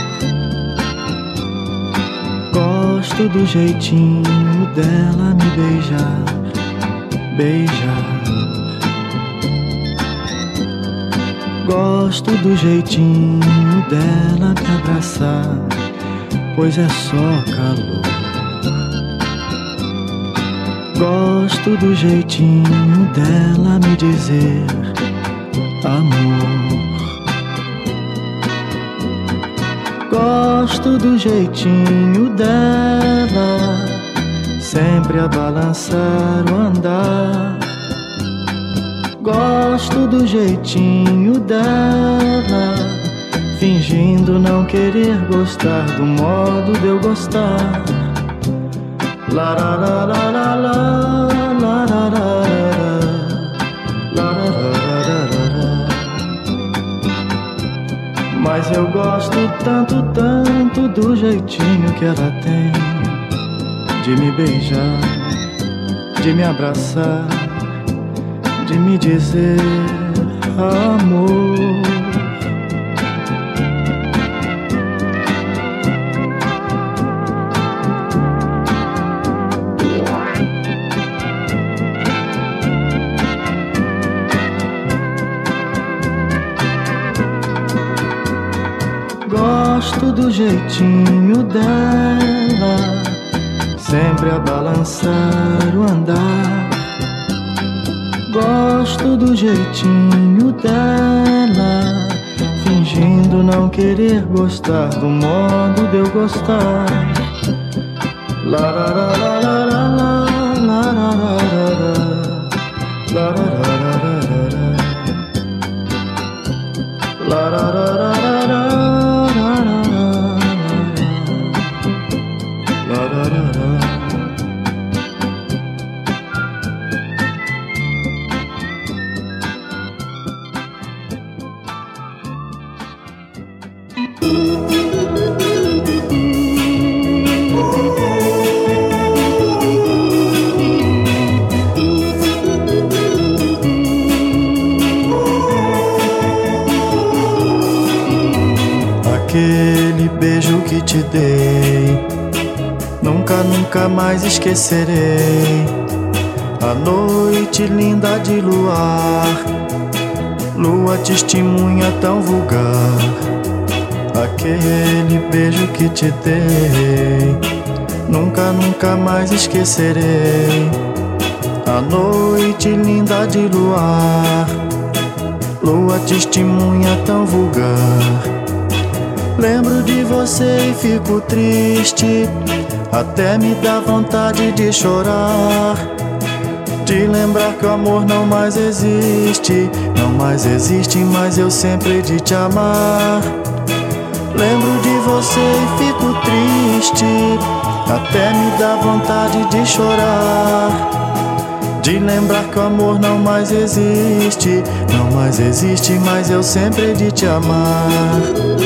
Gosto do jeitinho dela me beijar, beijar. Gosto do jeitinho dela me abraçar, pois é só calor. Gosto do jeitinho dela me dizer amor. Gosto do jeitinho dela sempre a balançar o andar. Gosto do jeitinho dela fingindo não querer gostar do modo de eu gostar. Mas eu gosto tanto, tanto do jeitinho que ela tem de me beijar, de me abraçar, de me dizer amor. Gosto do jeitinho dela, sempre a balançar o andar. Gosto do jeitinho dela, fingindo não querer gostar do modo de eu gostar. Aquele beijo que te dei, nunca, nunca mais esquecerei. A noite linda de luar, lua testemunha tão vulgar. Aquele beijo que te dei, nunca, nunca mais esquecerei. A noite linda de luar, lua testemunha tão vulgar. Lembro de você e fico triste, até me dá vontade de chorar, de lembrar que o amor não mais existe, não mais existe, mas eu sempre hei de te amar. Lembro de você e fico triste, até me dá vontade de chorar, de lembrar que o amor não mais existe, não mais existe, mas eu sempre hei de te amar.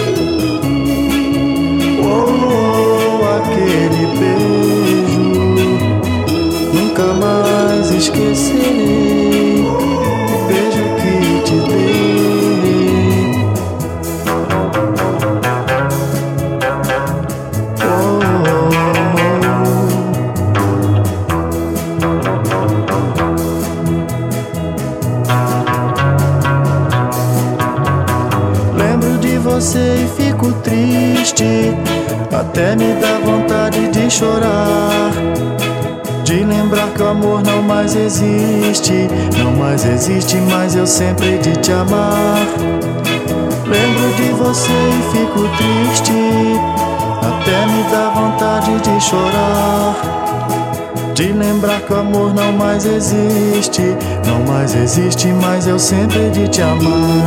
Aquele beijo, nunca mais esquecerei. O beijo que te dei. Lembro de você e fico triste, até me dá vontade de chorar, de lembrar que o amor não mais existe, não mais existe, mas eu sempre hei de te amar. Lembro de você e fico triste, até me dá vontade de chorar, de lembrar que o amor não mais existe, não mais existe, mas eu sempre hei de te amar.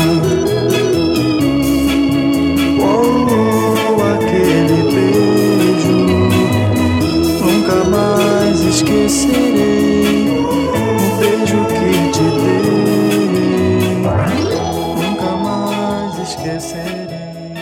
Aquele beijo, nunca mais esquecerei. O beijo que te dei, nunca mais esquecerei.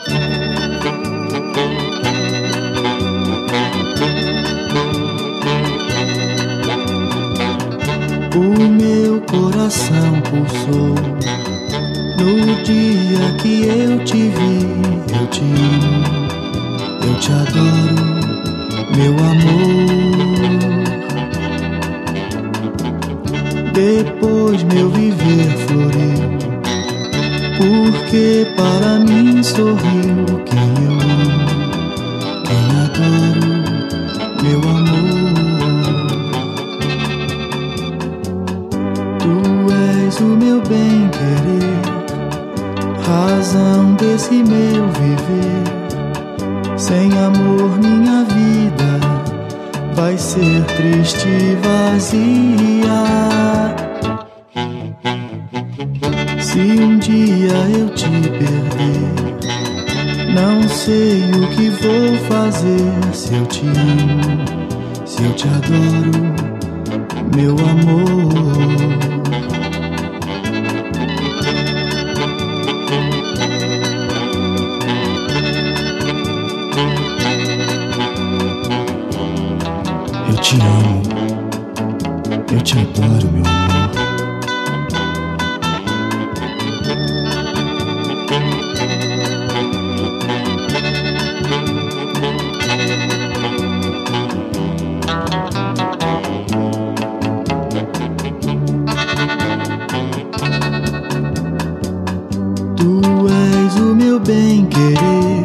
O meu coração pulsou no dia que eu te vi. Eu te amo, eu te adoro, meu amor. Depois meu viver floriu, porque para mim sorriu quem eu amo, quem adoro, meu amor. Tu és o meu bem-querer, razão desse meu viver. Sem amor minha vida vai ser triste e vazia. Se um dia eu te perder, Não sei o que vou fazer se eu te amo, se eu te adoro, meu amor. Eu te amo, eu te adoro, meu amor. Tu és o meu bem-querer,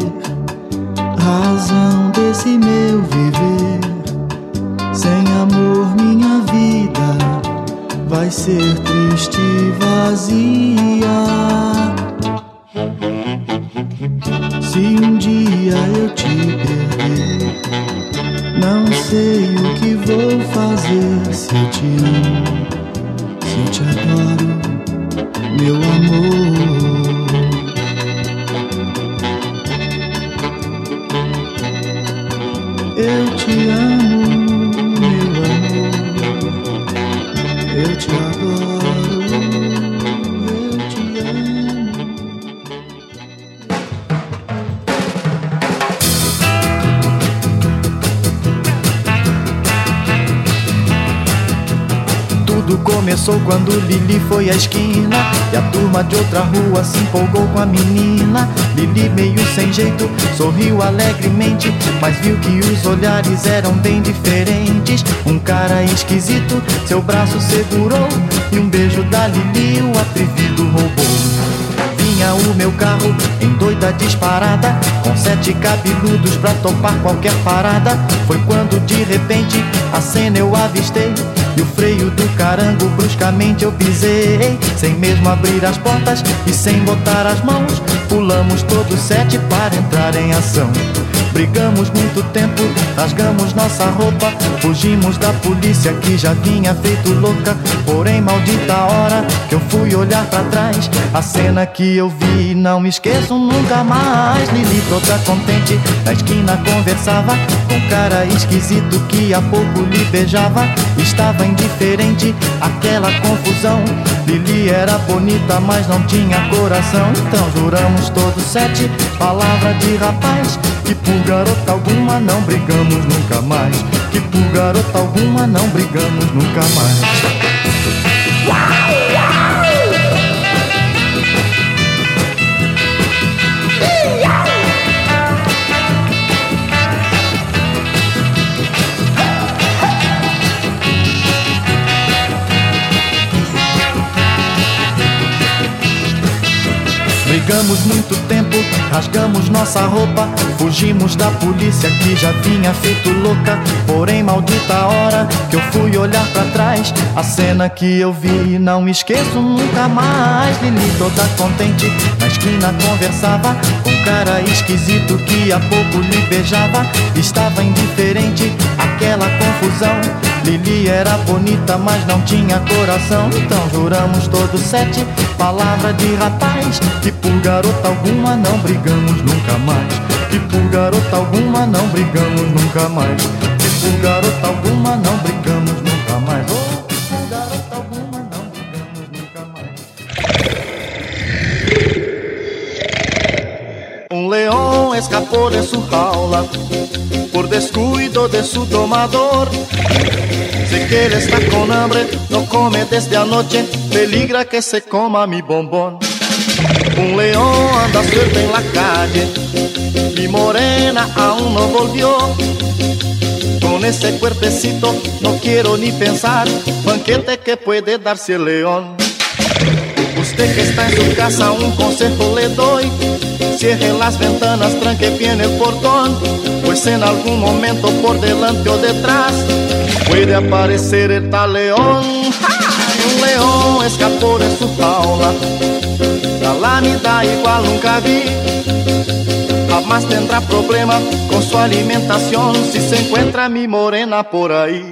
razão desse meu viver. Sem amor minha vida vai ser triste e vazia. Se um dia eu te perder, não sei o que vou fazer. Se eu te amo, se eu te adoro, meu amor. Eu te amo, meu amor. Eu te adoro, eu te amo. Tudo começou quando Lili foi à esquina e a turma de outra rua se empolgou com a menina. Lili, meio sem jeito, sorriu alegremente, mas viu que os olhares eram bem diferentes. Um cara esquisito seu braço segurou e um beijo da Lili o atrevido roubou. Vinha o meu carro em doida disparada, com 7 cabeludos pra topar qualquer parada. Foi quando de repente a cena eu avistei e o freio do carango bruscamente eu pisei. Sem mesmo abrir as portas e sem botar as mãos, pulamos todos 7 para entrar em ação. Brigamos muito tempo, rasgamos nossa roupa, fugimos da polícia que já vinha feito louca. Porém, maldita hora que eu fui olhar pra trás, a cena que eu vi não me esqueço nunca mais. Lili toda contente na esquina conversava com um cara esquisito que há pouco lhe beijava. Estava indiferente àquela confusão. Lili era bonita, mas não tinha coração. Então juramos todos 7 palavras de rapaz, que por garota alguma não brigamos nunca mais, que por garota alguma não brigamos nunca mais. Brigamos muito tempo, rasgamos nossa roupa, fugimos da polícia que já vinha feito louca. Porém, maldita hora que eu fui olhar pra trás, a cena que eu vi não me esqueço nunca mais. Lili toda contente na esquina conversava com um cara esquisito que há pouco lhe beijava. Estava indiferente àquela confusão. Lili era bonita, mas não tinha coração. Então juramos todos 7 palavras de rapaz, que por garota alguma não brigamos nunca mais, que por garota alguma não brigamos nunca mais, que por garota alguma não brigamos nunca mais. Oh, que por garota alguma não brigamos nunca mais. Un león escapó de su jaula por descuido de su domador. Sé que él está con hambre, no come desde anoche, peligra que se coma mi bombón. Un león anda suelto en la calle, mi morena aún no volvió. Con ese cuerpecito no quiero ni pensar, banquete que puede darse el león. Usted que está en su casa, un consejo le doy: cierre las ventanas, tranque bien el portón, pues en algún momento por delante o detrás puede aparecer el tal león. ¡Ay! Un león escapó de su jaula, calamidad igual nunca vi. Jamás tendrá problema con su alimentación si se encuentra mi morena por ahí.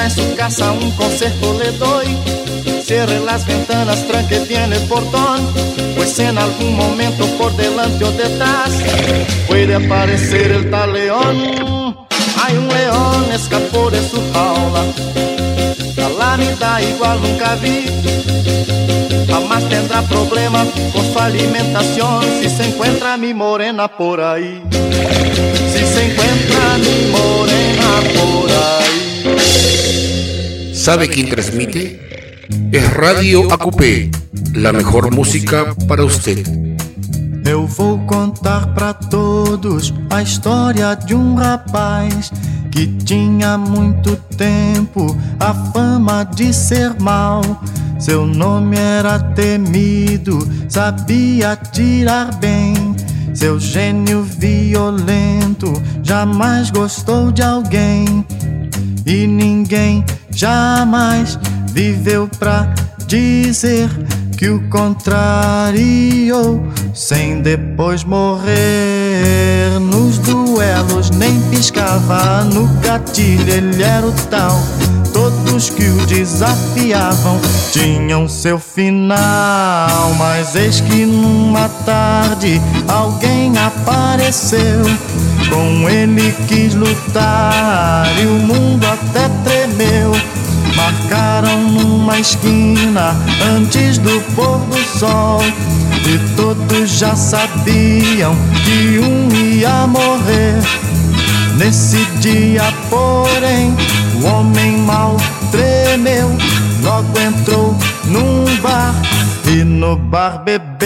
en su casa un consejo le doy: cierre las ventanas, tranque bien el portón, pues en algún momento por delante o detrás puede aparecer el tal león. Hay un león, escapó de su jaula, calamidad igual nunca vi. Jamás tendrá problema con su alimentación si se encuentra mi morena por ahí. Si se encuentra mi morena por ahí. ¿Sabe quién transmite? Es Radio ACUPE, la mejor música para usted. Eu vou contar pra todos a história de rapaz que tinha muito tempo a fama de ser mau. Seu nome era temido, sabia atirar bem. Seu gênio violento jamais gostou de alguém. E ninguém jamais viveu pra dizer que o contrariou, sem depois morrer nos duelos. Nem piscava no gatilho, ele era o tal. Todos que o desafiavam tinham seu final. Mas eis que numa tarde alguém apareceu. Com ele quis lutar e o mundo até tremeu. Marcaram numa esquina antes do pôr do sol, e todos já sabiam que um ia morrer. Nesse dia, porém, o homem mau tremeu. Logo entrou num bar e no bar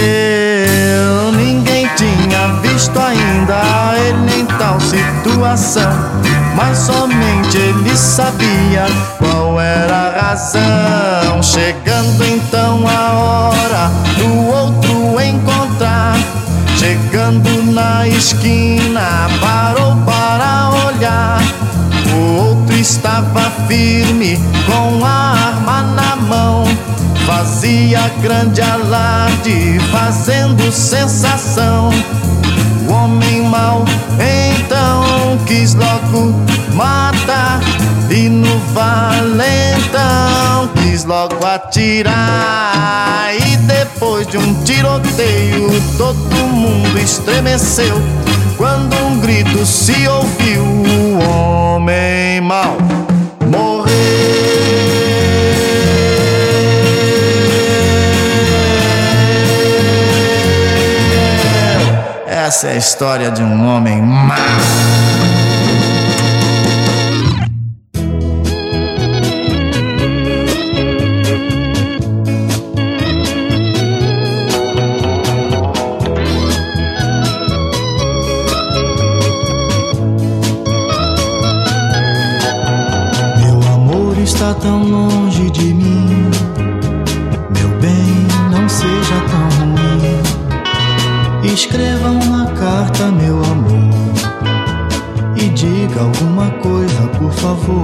bebeu. Ninguém tinha visto ainda ele em tal situação, mas somente ele sabia qual era a razão. Chegando então a hora do outro encontrar, chegando na esquina parou para olhar. O outro estava firme com a arma na mão, fazia grande alarde, fazendo sensação. O homem mau então quis logo matar, e no valentão quis logo atirar. E depois de um tiroteio todo mundo estremeceu, quando um grito se ouviu: o homem mau morreu. Essa é a história de um homem mau. Está tão longe de mim, meu bem, não seja tão ruim. Escreva uma carta, meu amor, e diga alguma coisa, por favor.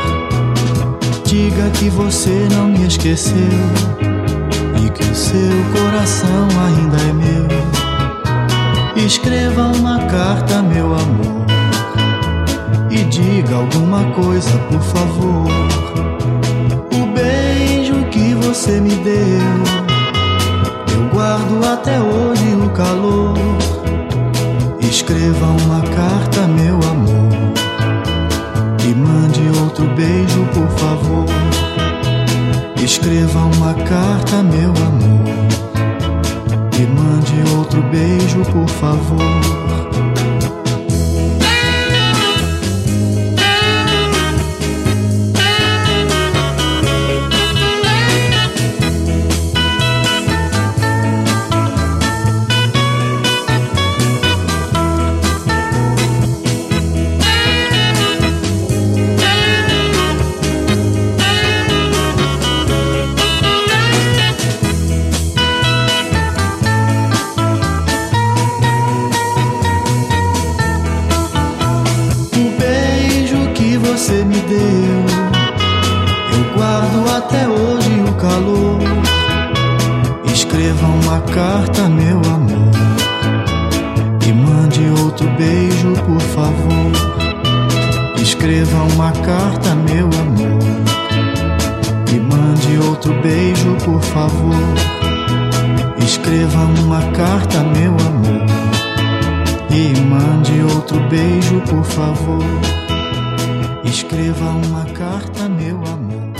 Diga que você não me esqueceu e que o seu coração ainda é meu. Escreva uma carta, meu amor, e diga alguma coisa, por favor. O beijo que você me deu, eu guardo até hoje o calor. Escreva uma carta, meu amor, e mande outro beijo, por favor. Escreva uma carta, meu amor, e mande outro beijo, por favor. Você me deu, eu guardo até hoje o calor. Escreva uma carta, meu amor, e mande outro beijo, por favor. Escreva uma carta, meu amor, mande outro beijo, por favor. Escreva uma carta, meu amor, e mande outro beijo, por favor. Escreva uma carta, meu amor.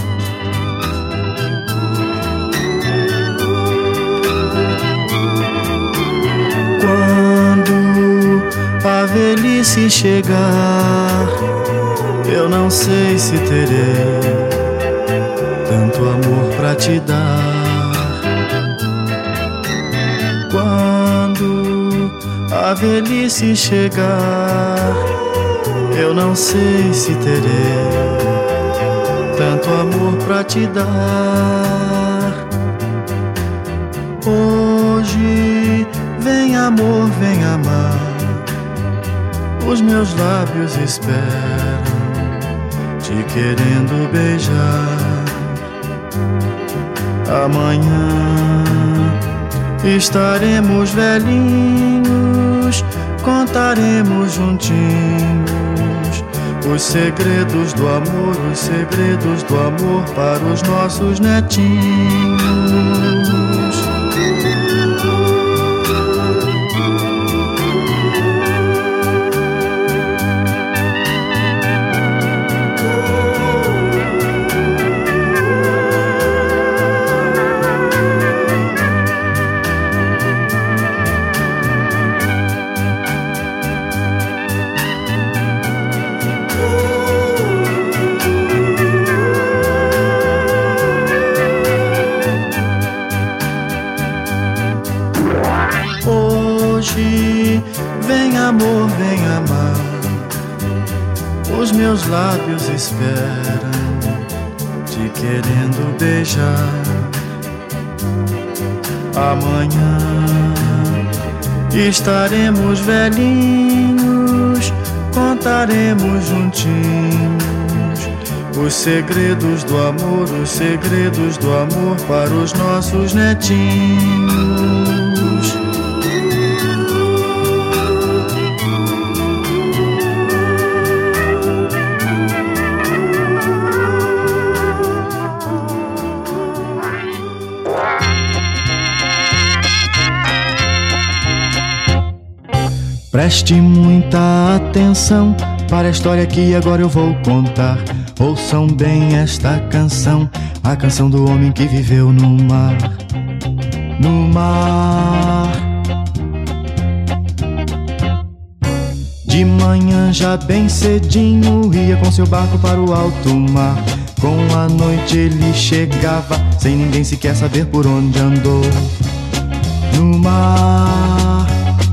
Quando a velhice chegar, eu não sei se terei tanto amor pra te dar. Quando a velhice chegar, eu não sei se terei tanto amor pra te dar. Hoje vem amor, vem amar, os meus lábios esperam, te querendo beijar. Amanhã estaremos velhinhos, contaremos juntinhos os segredos do amor, os segredos do amor para os nossos netinhos. Amor, vem amar, os meus lábios esperam, te querendo beijar. Amanhã estaremos velhinhos, contaremos juntinhos os segredos do amor, os segredos do amor para os nossos netinhos. Preste muita atenção para a história que agora eu vou contar. Ouçam bem esta canção, a canção do homem que viveu no mar. No mar. De manhã já bem cedinho ia com seu barco para o alto mar. Com a noite ele chegava, sem ninguém sequer saber por onde andou. No mar.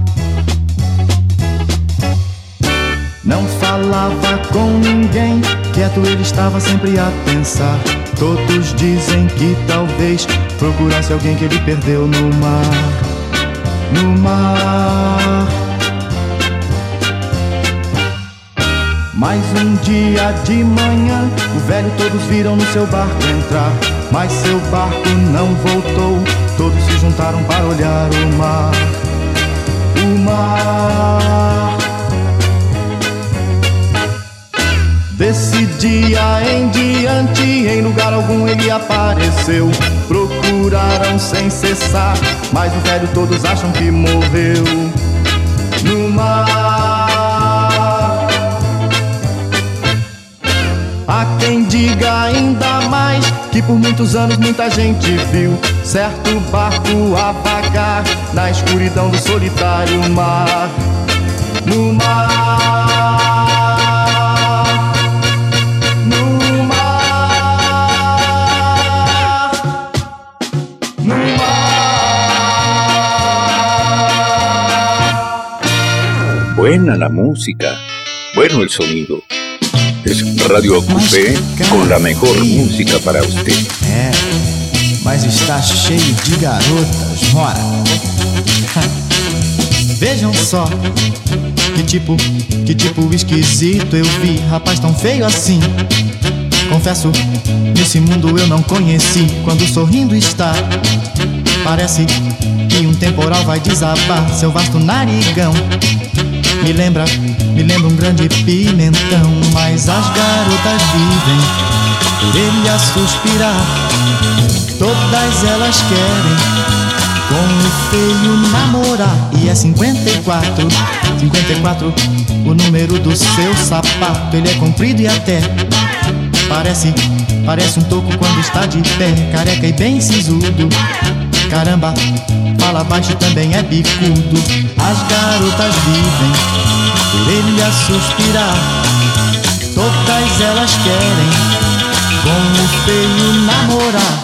Não falava com ninguém, quieto ele estava sempre a pensar. Todos dizem que talvez procurasse alguém que ele perdeu no mar. No mar. Mais um dia de manhã, o velho todos viram no seu barco entrar. Mas seu barco não voltou, todos se juntaram para olhar o mar. O mar. Desse dia em diante, em lugar algum ele apareceu. Procuraram sem cessar, mas o velho todos acham que morreu. No mar. Há quem diga ainda mais que por muitos anos muita gente viu certo barco a vagar na escuridão do solitário mar. No mar. Buena la música, bueno el sonido. Es Radio Acupé con la mejor música para usted. É, mas está cheio de garotas, mora. Vejam só, que tipo esquisito eu vi, rapaz tão feio assim. Confesso, nesse mundo eu não conheci. Quando sorrindo está, parece que um temporal vai desabar seu vasto narigão. Me lembra um grande pimentão. Mas as garotas vivem por ele a suspirar. Todas elas querem com o feio namorar. E é 54, 54 o número do seu sapato. Ele é comprido e até parece um toco quando está de pé. Careca e bem sisudo, caramba, fala baixo e também é bicudo. As garotas vivem por ele a suspirar. Todas elas querem com o feio namorar.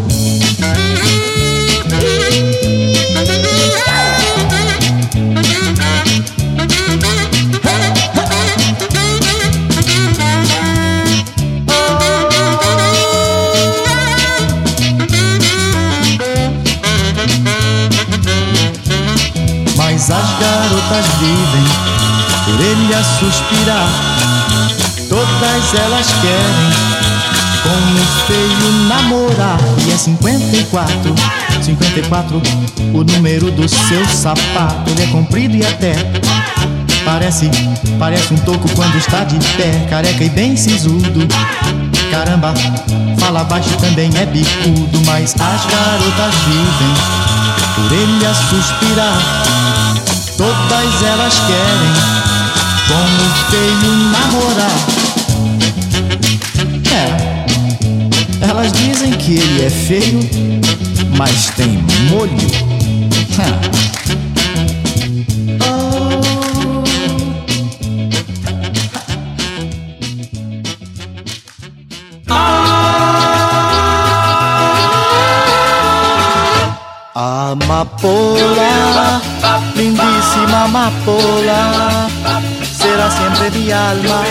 Mas as garotas vivem por ele a suspirar. Todas elas querem com o feio namorar. E é 54, 54 o número do seu sapato. Ele é comprido e até parece um toco quando está de pé. Careca e bem sisudo, caramba, fala baixo e também é bicudo. Mas as garotas vivem por ele a suspirar. Todas elas querem com o feio namorar. Elas dizem que ele é feio, mas tem molho. Amapola, lindísima amapola, será siempre mi alma,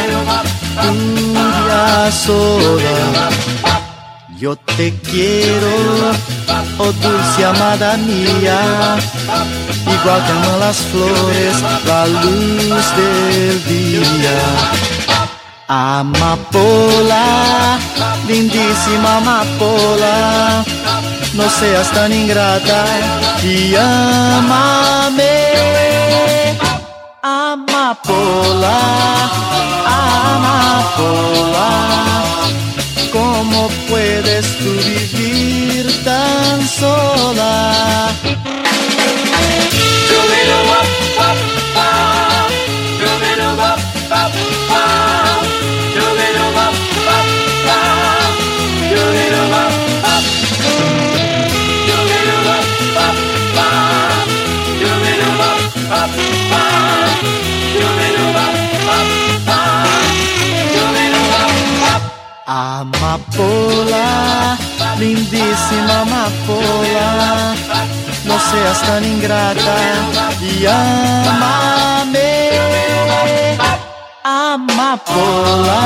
tuya sola. Yo te quiero, oh dulce amada mía, igual que aman las flores, la luz del día. Amapola, lindísima amapola, no seas tan ingrata y ámame. Amapola, amapola, ¿cómo puedes tú vivir tan sola? Amapola, lindísima amapola, no seas tan ingrata y ámame. Amapola,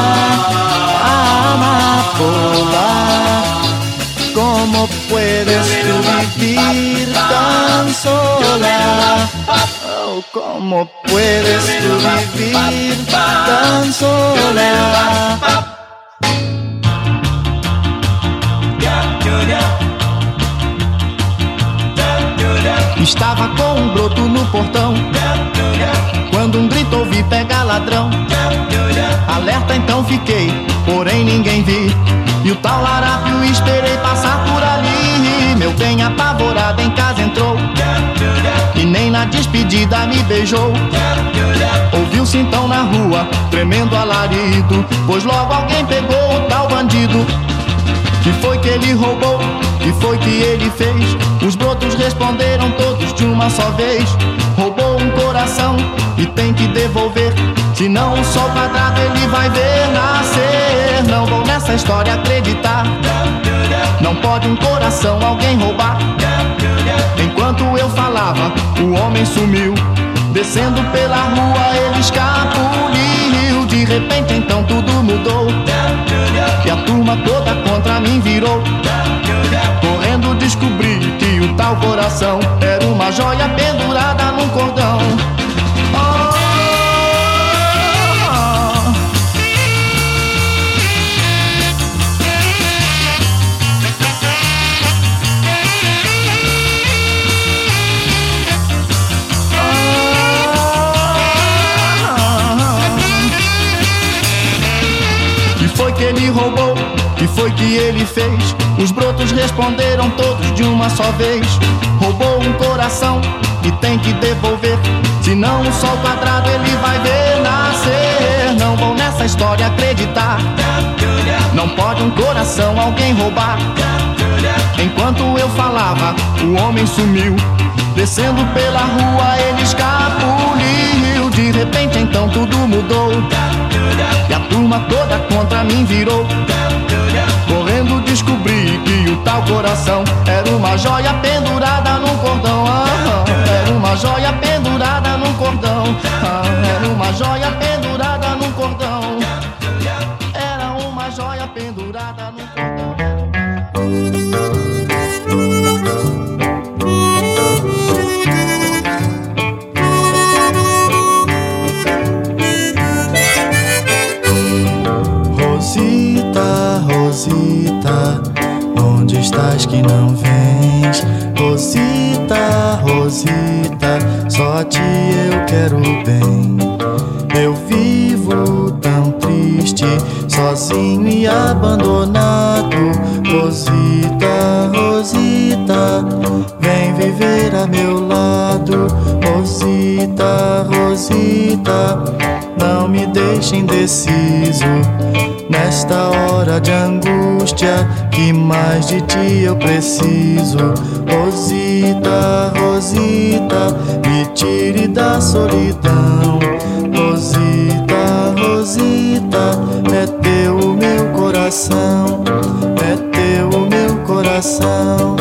amapola, ¿cómo puedes tú vivir tan sola? Oh, ¿cómo puedes tú vivir tan sola? Estava com um broto no portão, quando um grito ouvi, pega ladrão. Alerta então fiquei, porém ninguém vi, e o tal larápio esperei passar por ali. Meu bem apavorado em casa entrou, e nem na despedida me beijou. Ouviu-se então na rua, tremendo alarido, pois logo alguém pegou o tal bandido. Que foi que ele roubou? Que foi que ele fez? Os brotos responderam todos de uma só vez. Roubou um coração e tem que devolver, senão o sol quadrado ele vai ver nascer. Não vou nessa história acreditar, não pode um coração alguém roubar. Enquanto eu falava, o homem sumiu, descendo pela rua ele escapuliu. De repente então tudo mudou, e a turma toda contra mim virou. Correndo descobri que o tal coração era uma joia pendurada num cordão. Que que foi que ele fez? Os brotos responderam todos de uma só vez. Roubou um coração e tem que devolver, senão o sol quadrado ele vai ver nascer. Não vou nessa história acreditar, não pode um coração alguém roubar. Enquanto eu falava, o homem sumiu, descendo pela rua ele escapuliu. De repente então tudo mudou, e a turma toda contra mim virou. Correndo descobri que o tal coração era uma joia pendurada num cordão. Era uma joia pendurada num cordão. Era uma joia pendurada num cordão. Era uma joia pendurada num cordão. Rosita, Rosita, onde estás que não vens? Rosita, Rosita, só a ti eu quero bem. Eu vivo tão triste, sozinho e abandonado. Rosita, Rosita, vem viver a meu lado. Rosita, Rosita, não me deixe indeciso nesta hora de angústia, que mais de ti eu preciso. Rosita, Rosita, me tire da solidão. Rosita, Rosita, é teu o meu coração, é teu o meu coração.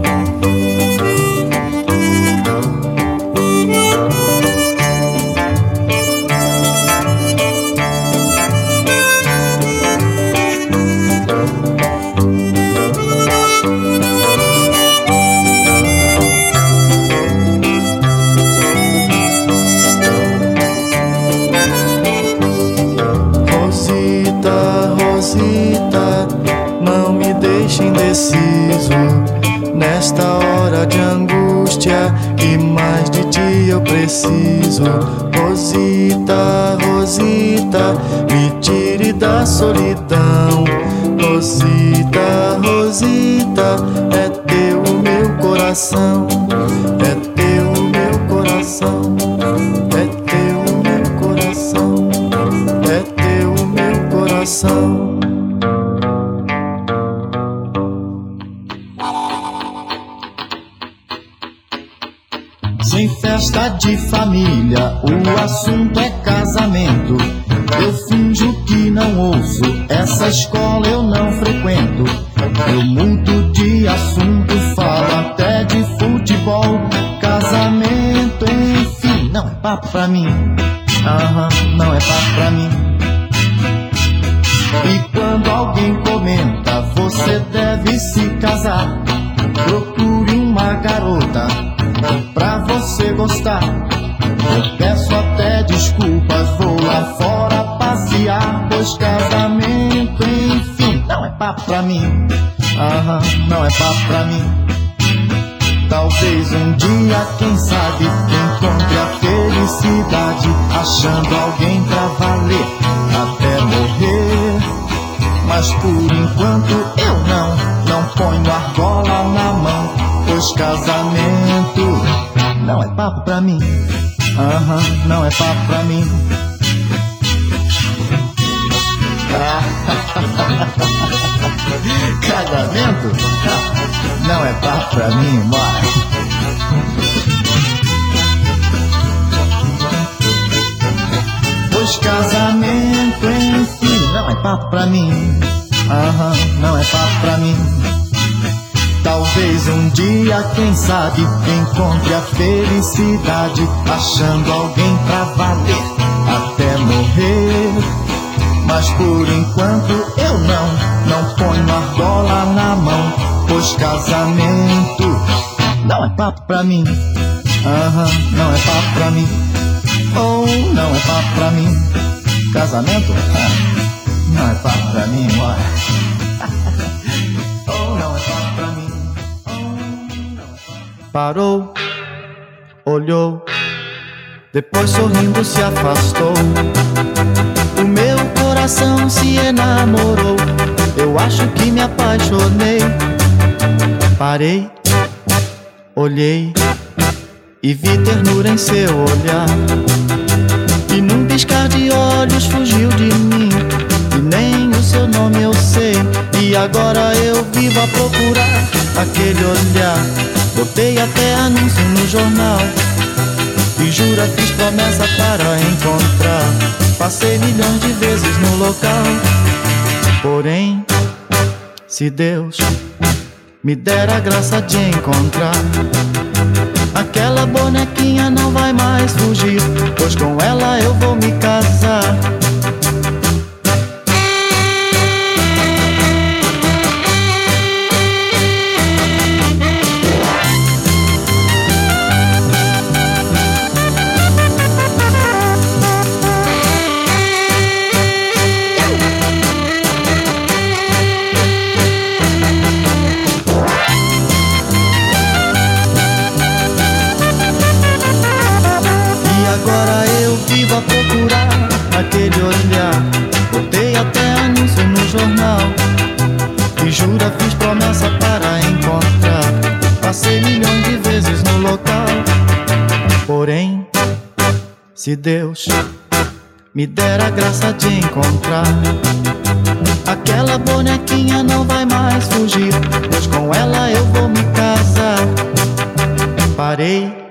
Indeciso nesta hora de angústia, que mais de ti eu preciso. Rosita, Rosita, me tire da solidão. Rosita, Rosita, é teu o meu coração, é teu o meu coração, é teu o meu coração, é teu o meu coração. Sem festa de família, o assunto é casamento. Eu finjo que não ouço, essa escola eu não frequento. Eu mudo de assunto, falo até de futebol. Casamento, enfim, não é papo pra mim. Não é papo pra mim. E quando alguém comenta, você deve se casar, procure uma garota pra você gostar. Eu peço até desculpas, vou lá fora passear, pois casamento, enfim, não é papo pra mim. Não é papo pra mim. Talvez um dia, quem sabe, encontre a felicidade, achando alguém pra valer até morrer. Mas por enquanto eu não ponho argola na mão, pois casamento não é papo pra mim. Não é papo pra mim. Casamento não é papo pra mim, bora. Pois casamento, enfim, não é papo pra mim. Não é papo pra mim. Talvez um dia, quem sabe, encontre a felicidade, achando alguém pra valer até morrer. Mas por enquanto eu não ponho argola na mão, pois casamento não é papo pra mim. Não é papo pra mim. Oh, não é papo pra mim. Casamento? Não é papo pra mim, bora. Oh, não é papo pra mim. Parou, olhou, depois sorrindo se afastou. O meu coração se enamorou. Eu Eu acho que me apaixonei. Parei, olhei e vi ternura em seu olhar. E num piscar de olhos fugiu de mim. E nem o seu nome eu sei. E agora eu vivo a procurar aquele olhar. Botei até anúncio no jornal e jura, fiz promessa para encontrar. Passei milhões de vezes no local. Porém, se Deus me der a graça de encontrar, aquela bonequinha não vai mais fugir, pois com ela eu vou me casar. A procurar aquele olhar. Botei até anúncio no jornal e jura, fiz promessa para encontrar. Passei milhões de vezes no local. Porém, se Deus me der a graça de encontrar, aquela bonequinha não vai mais fugir, pois com ela eu vou me casar. Parei,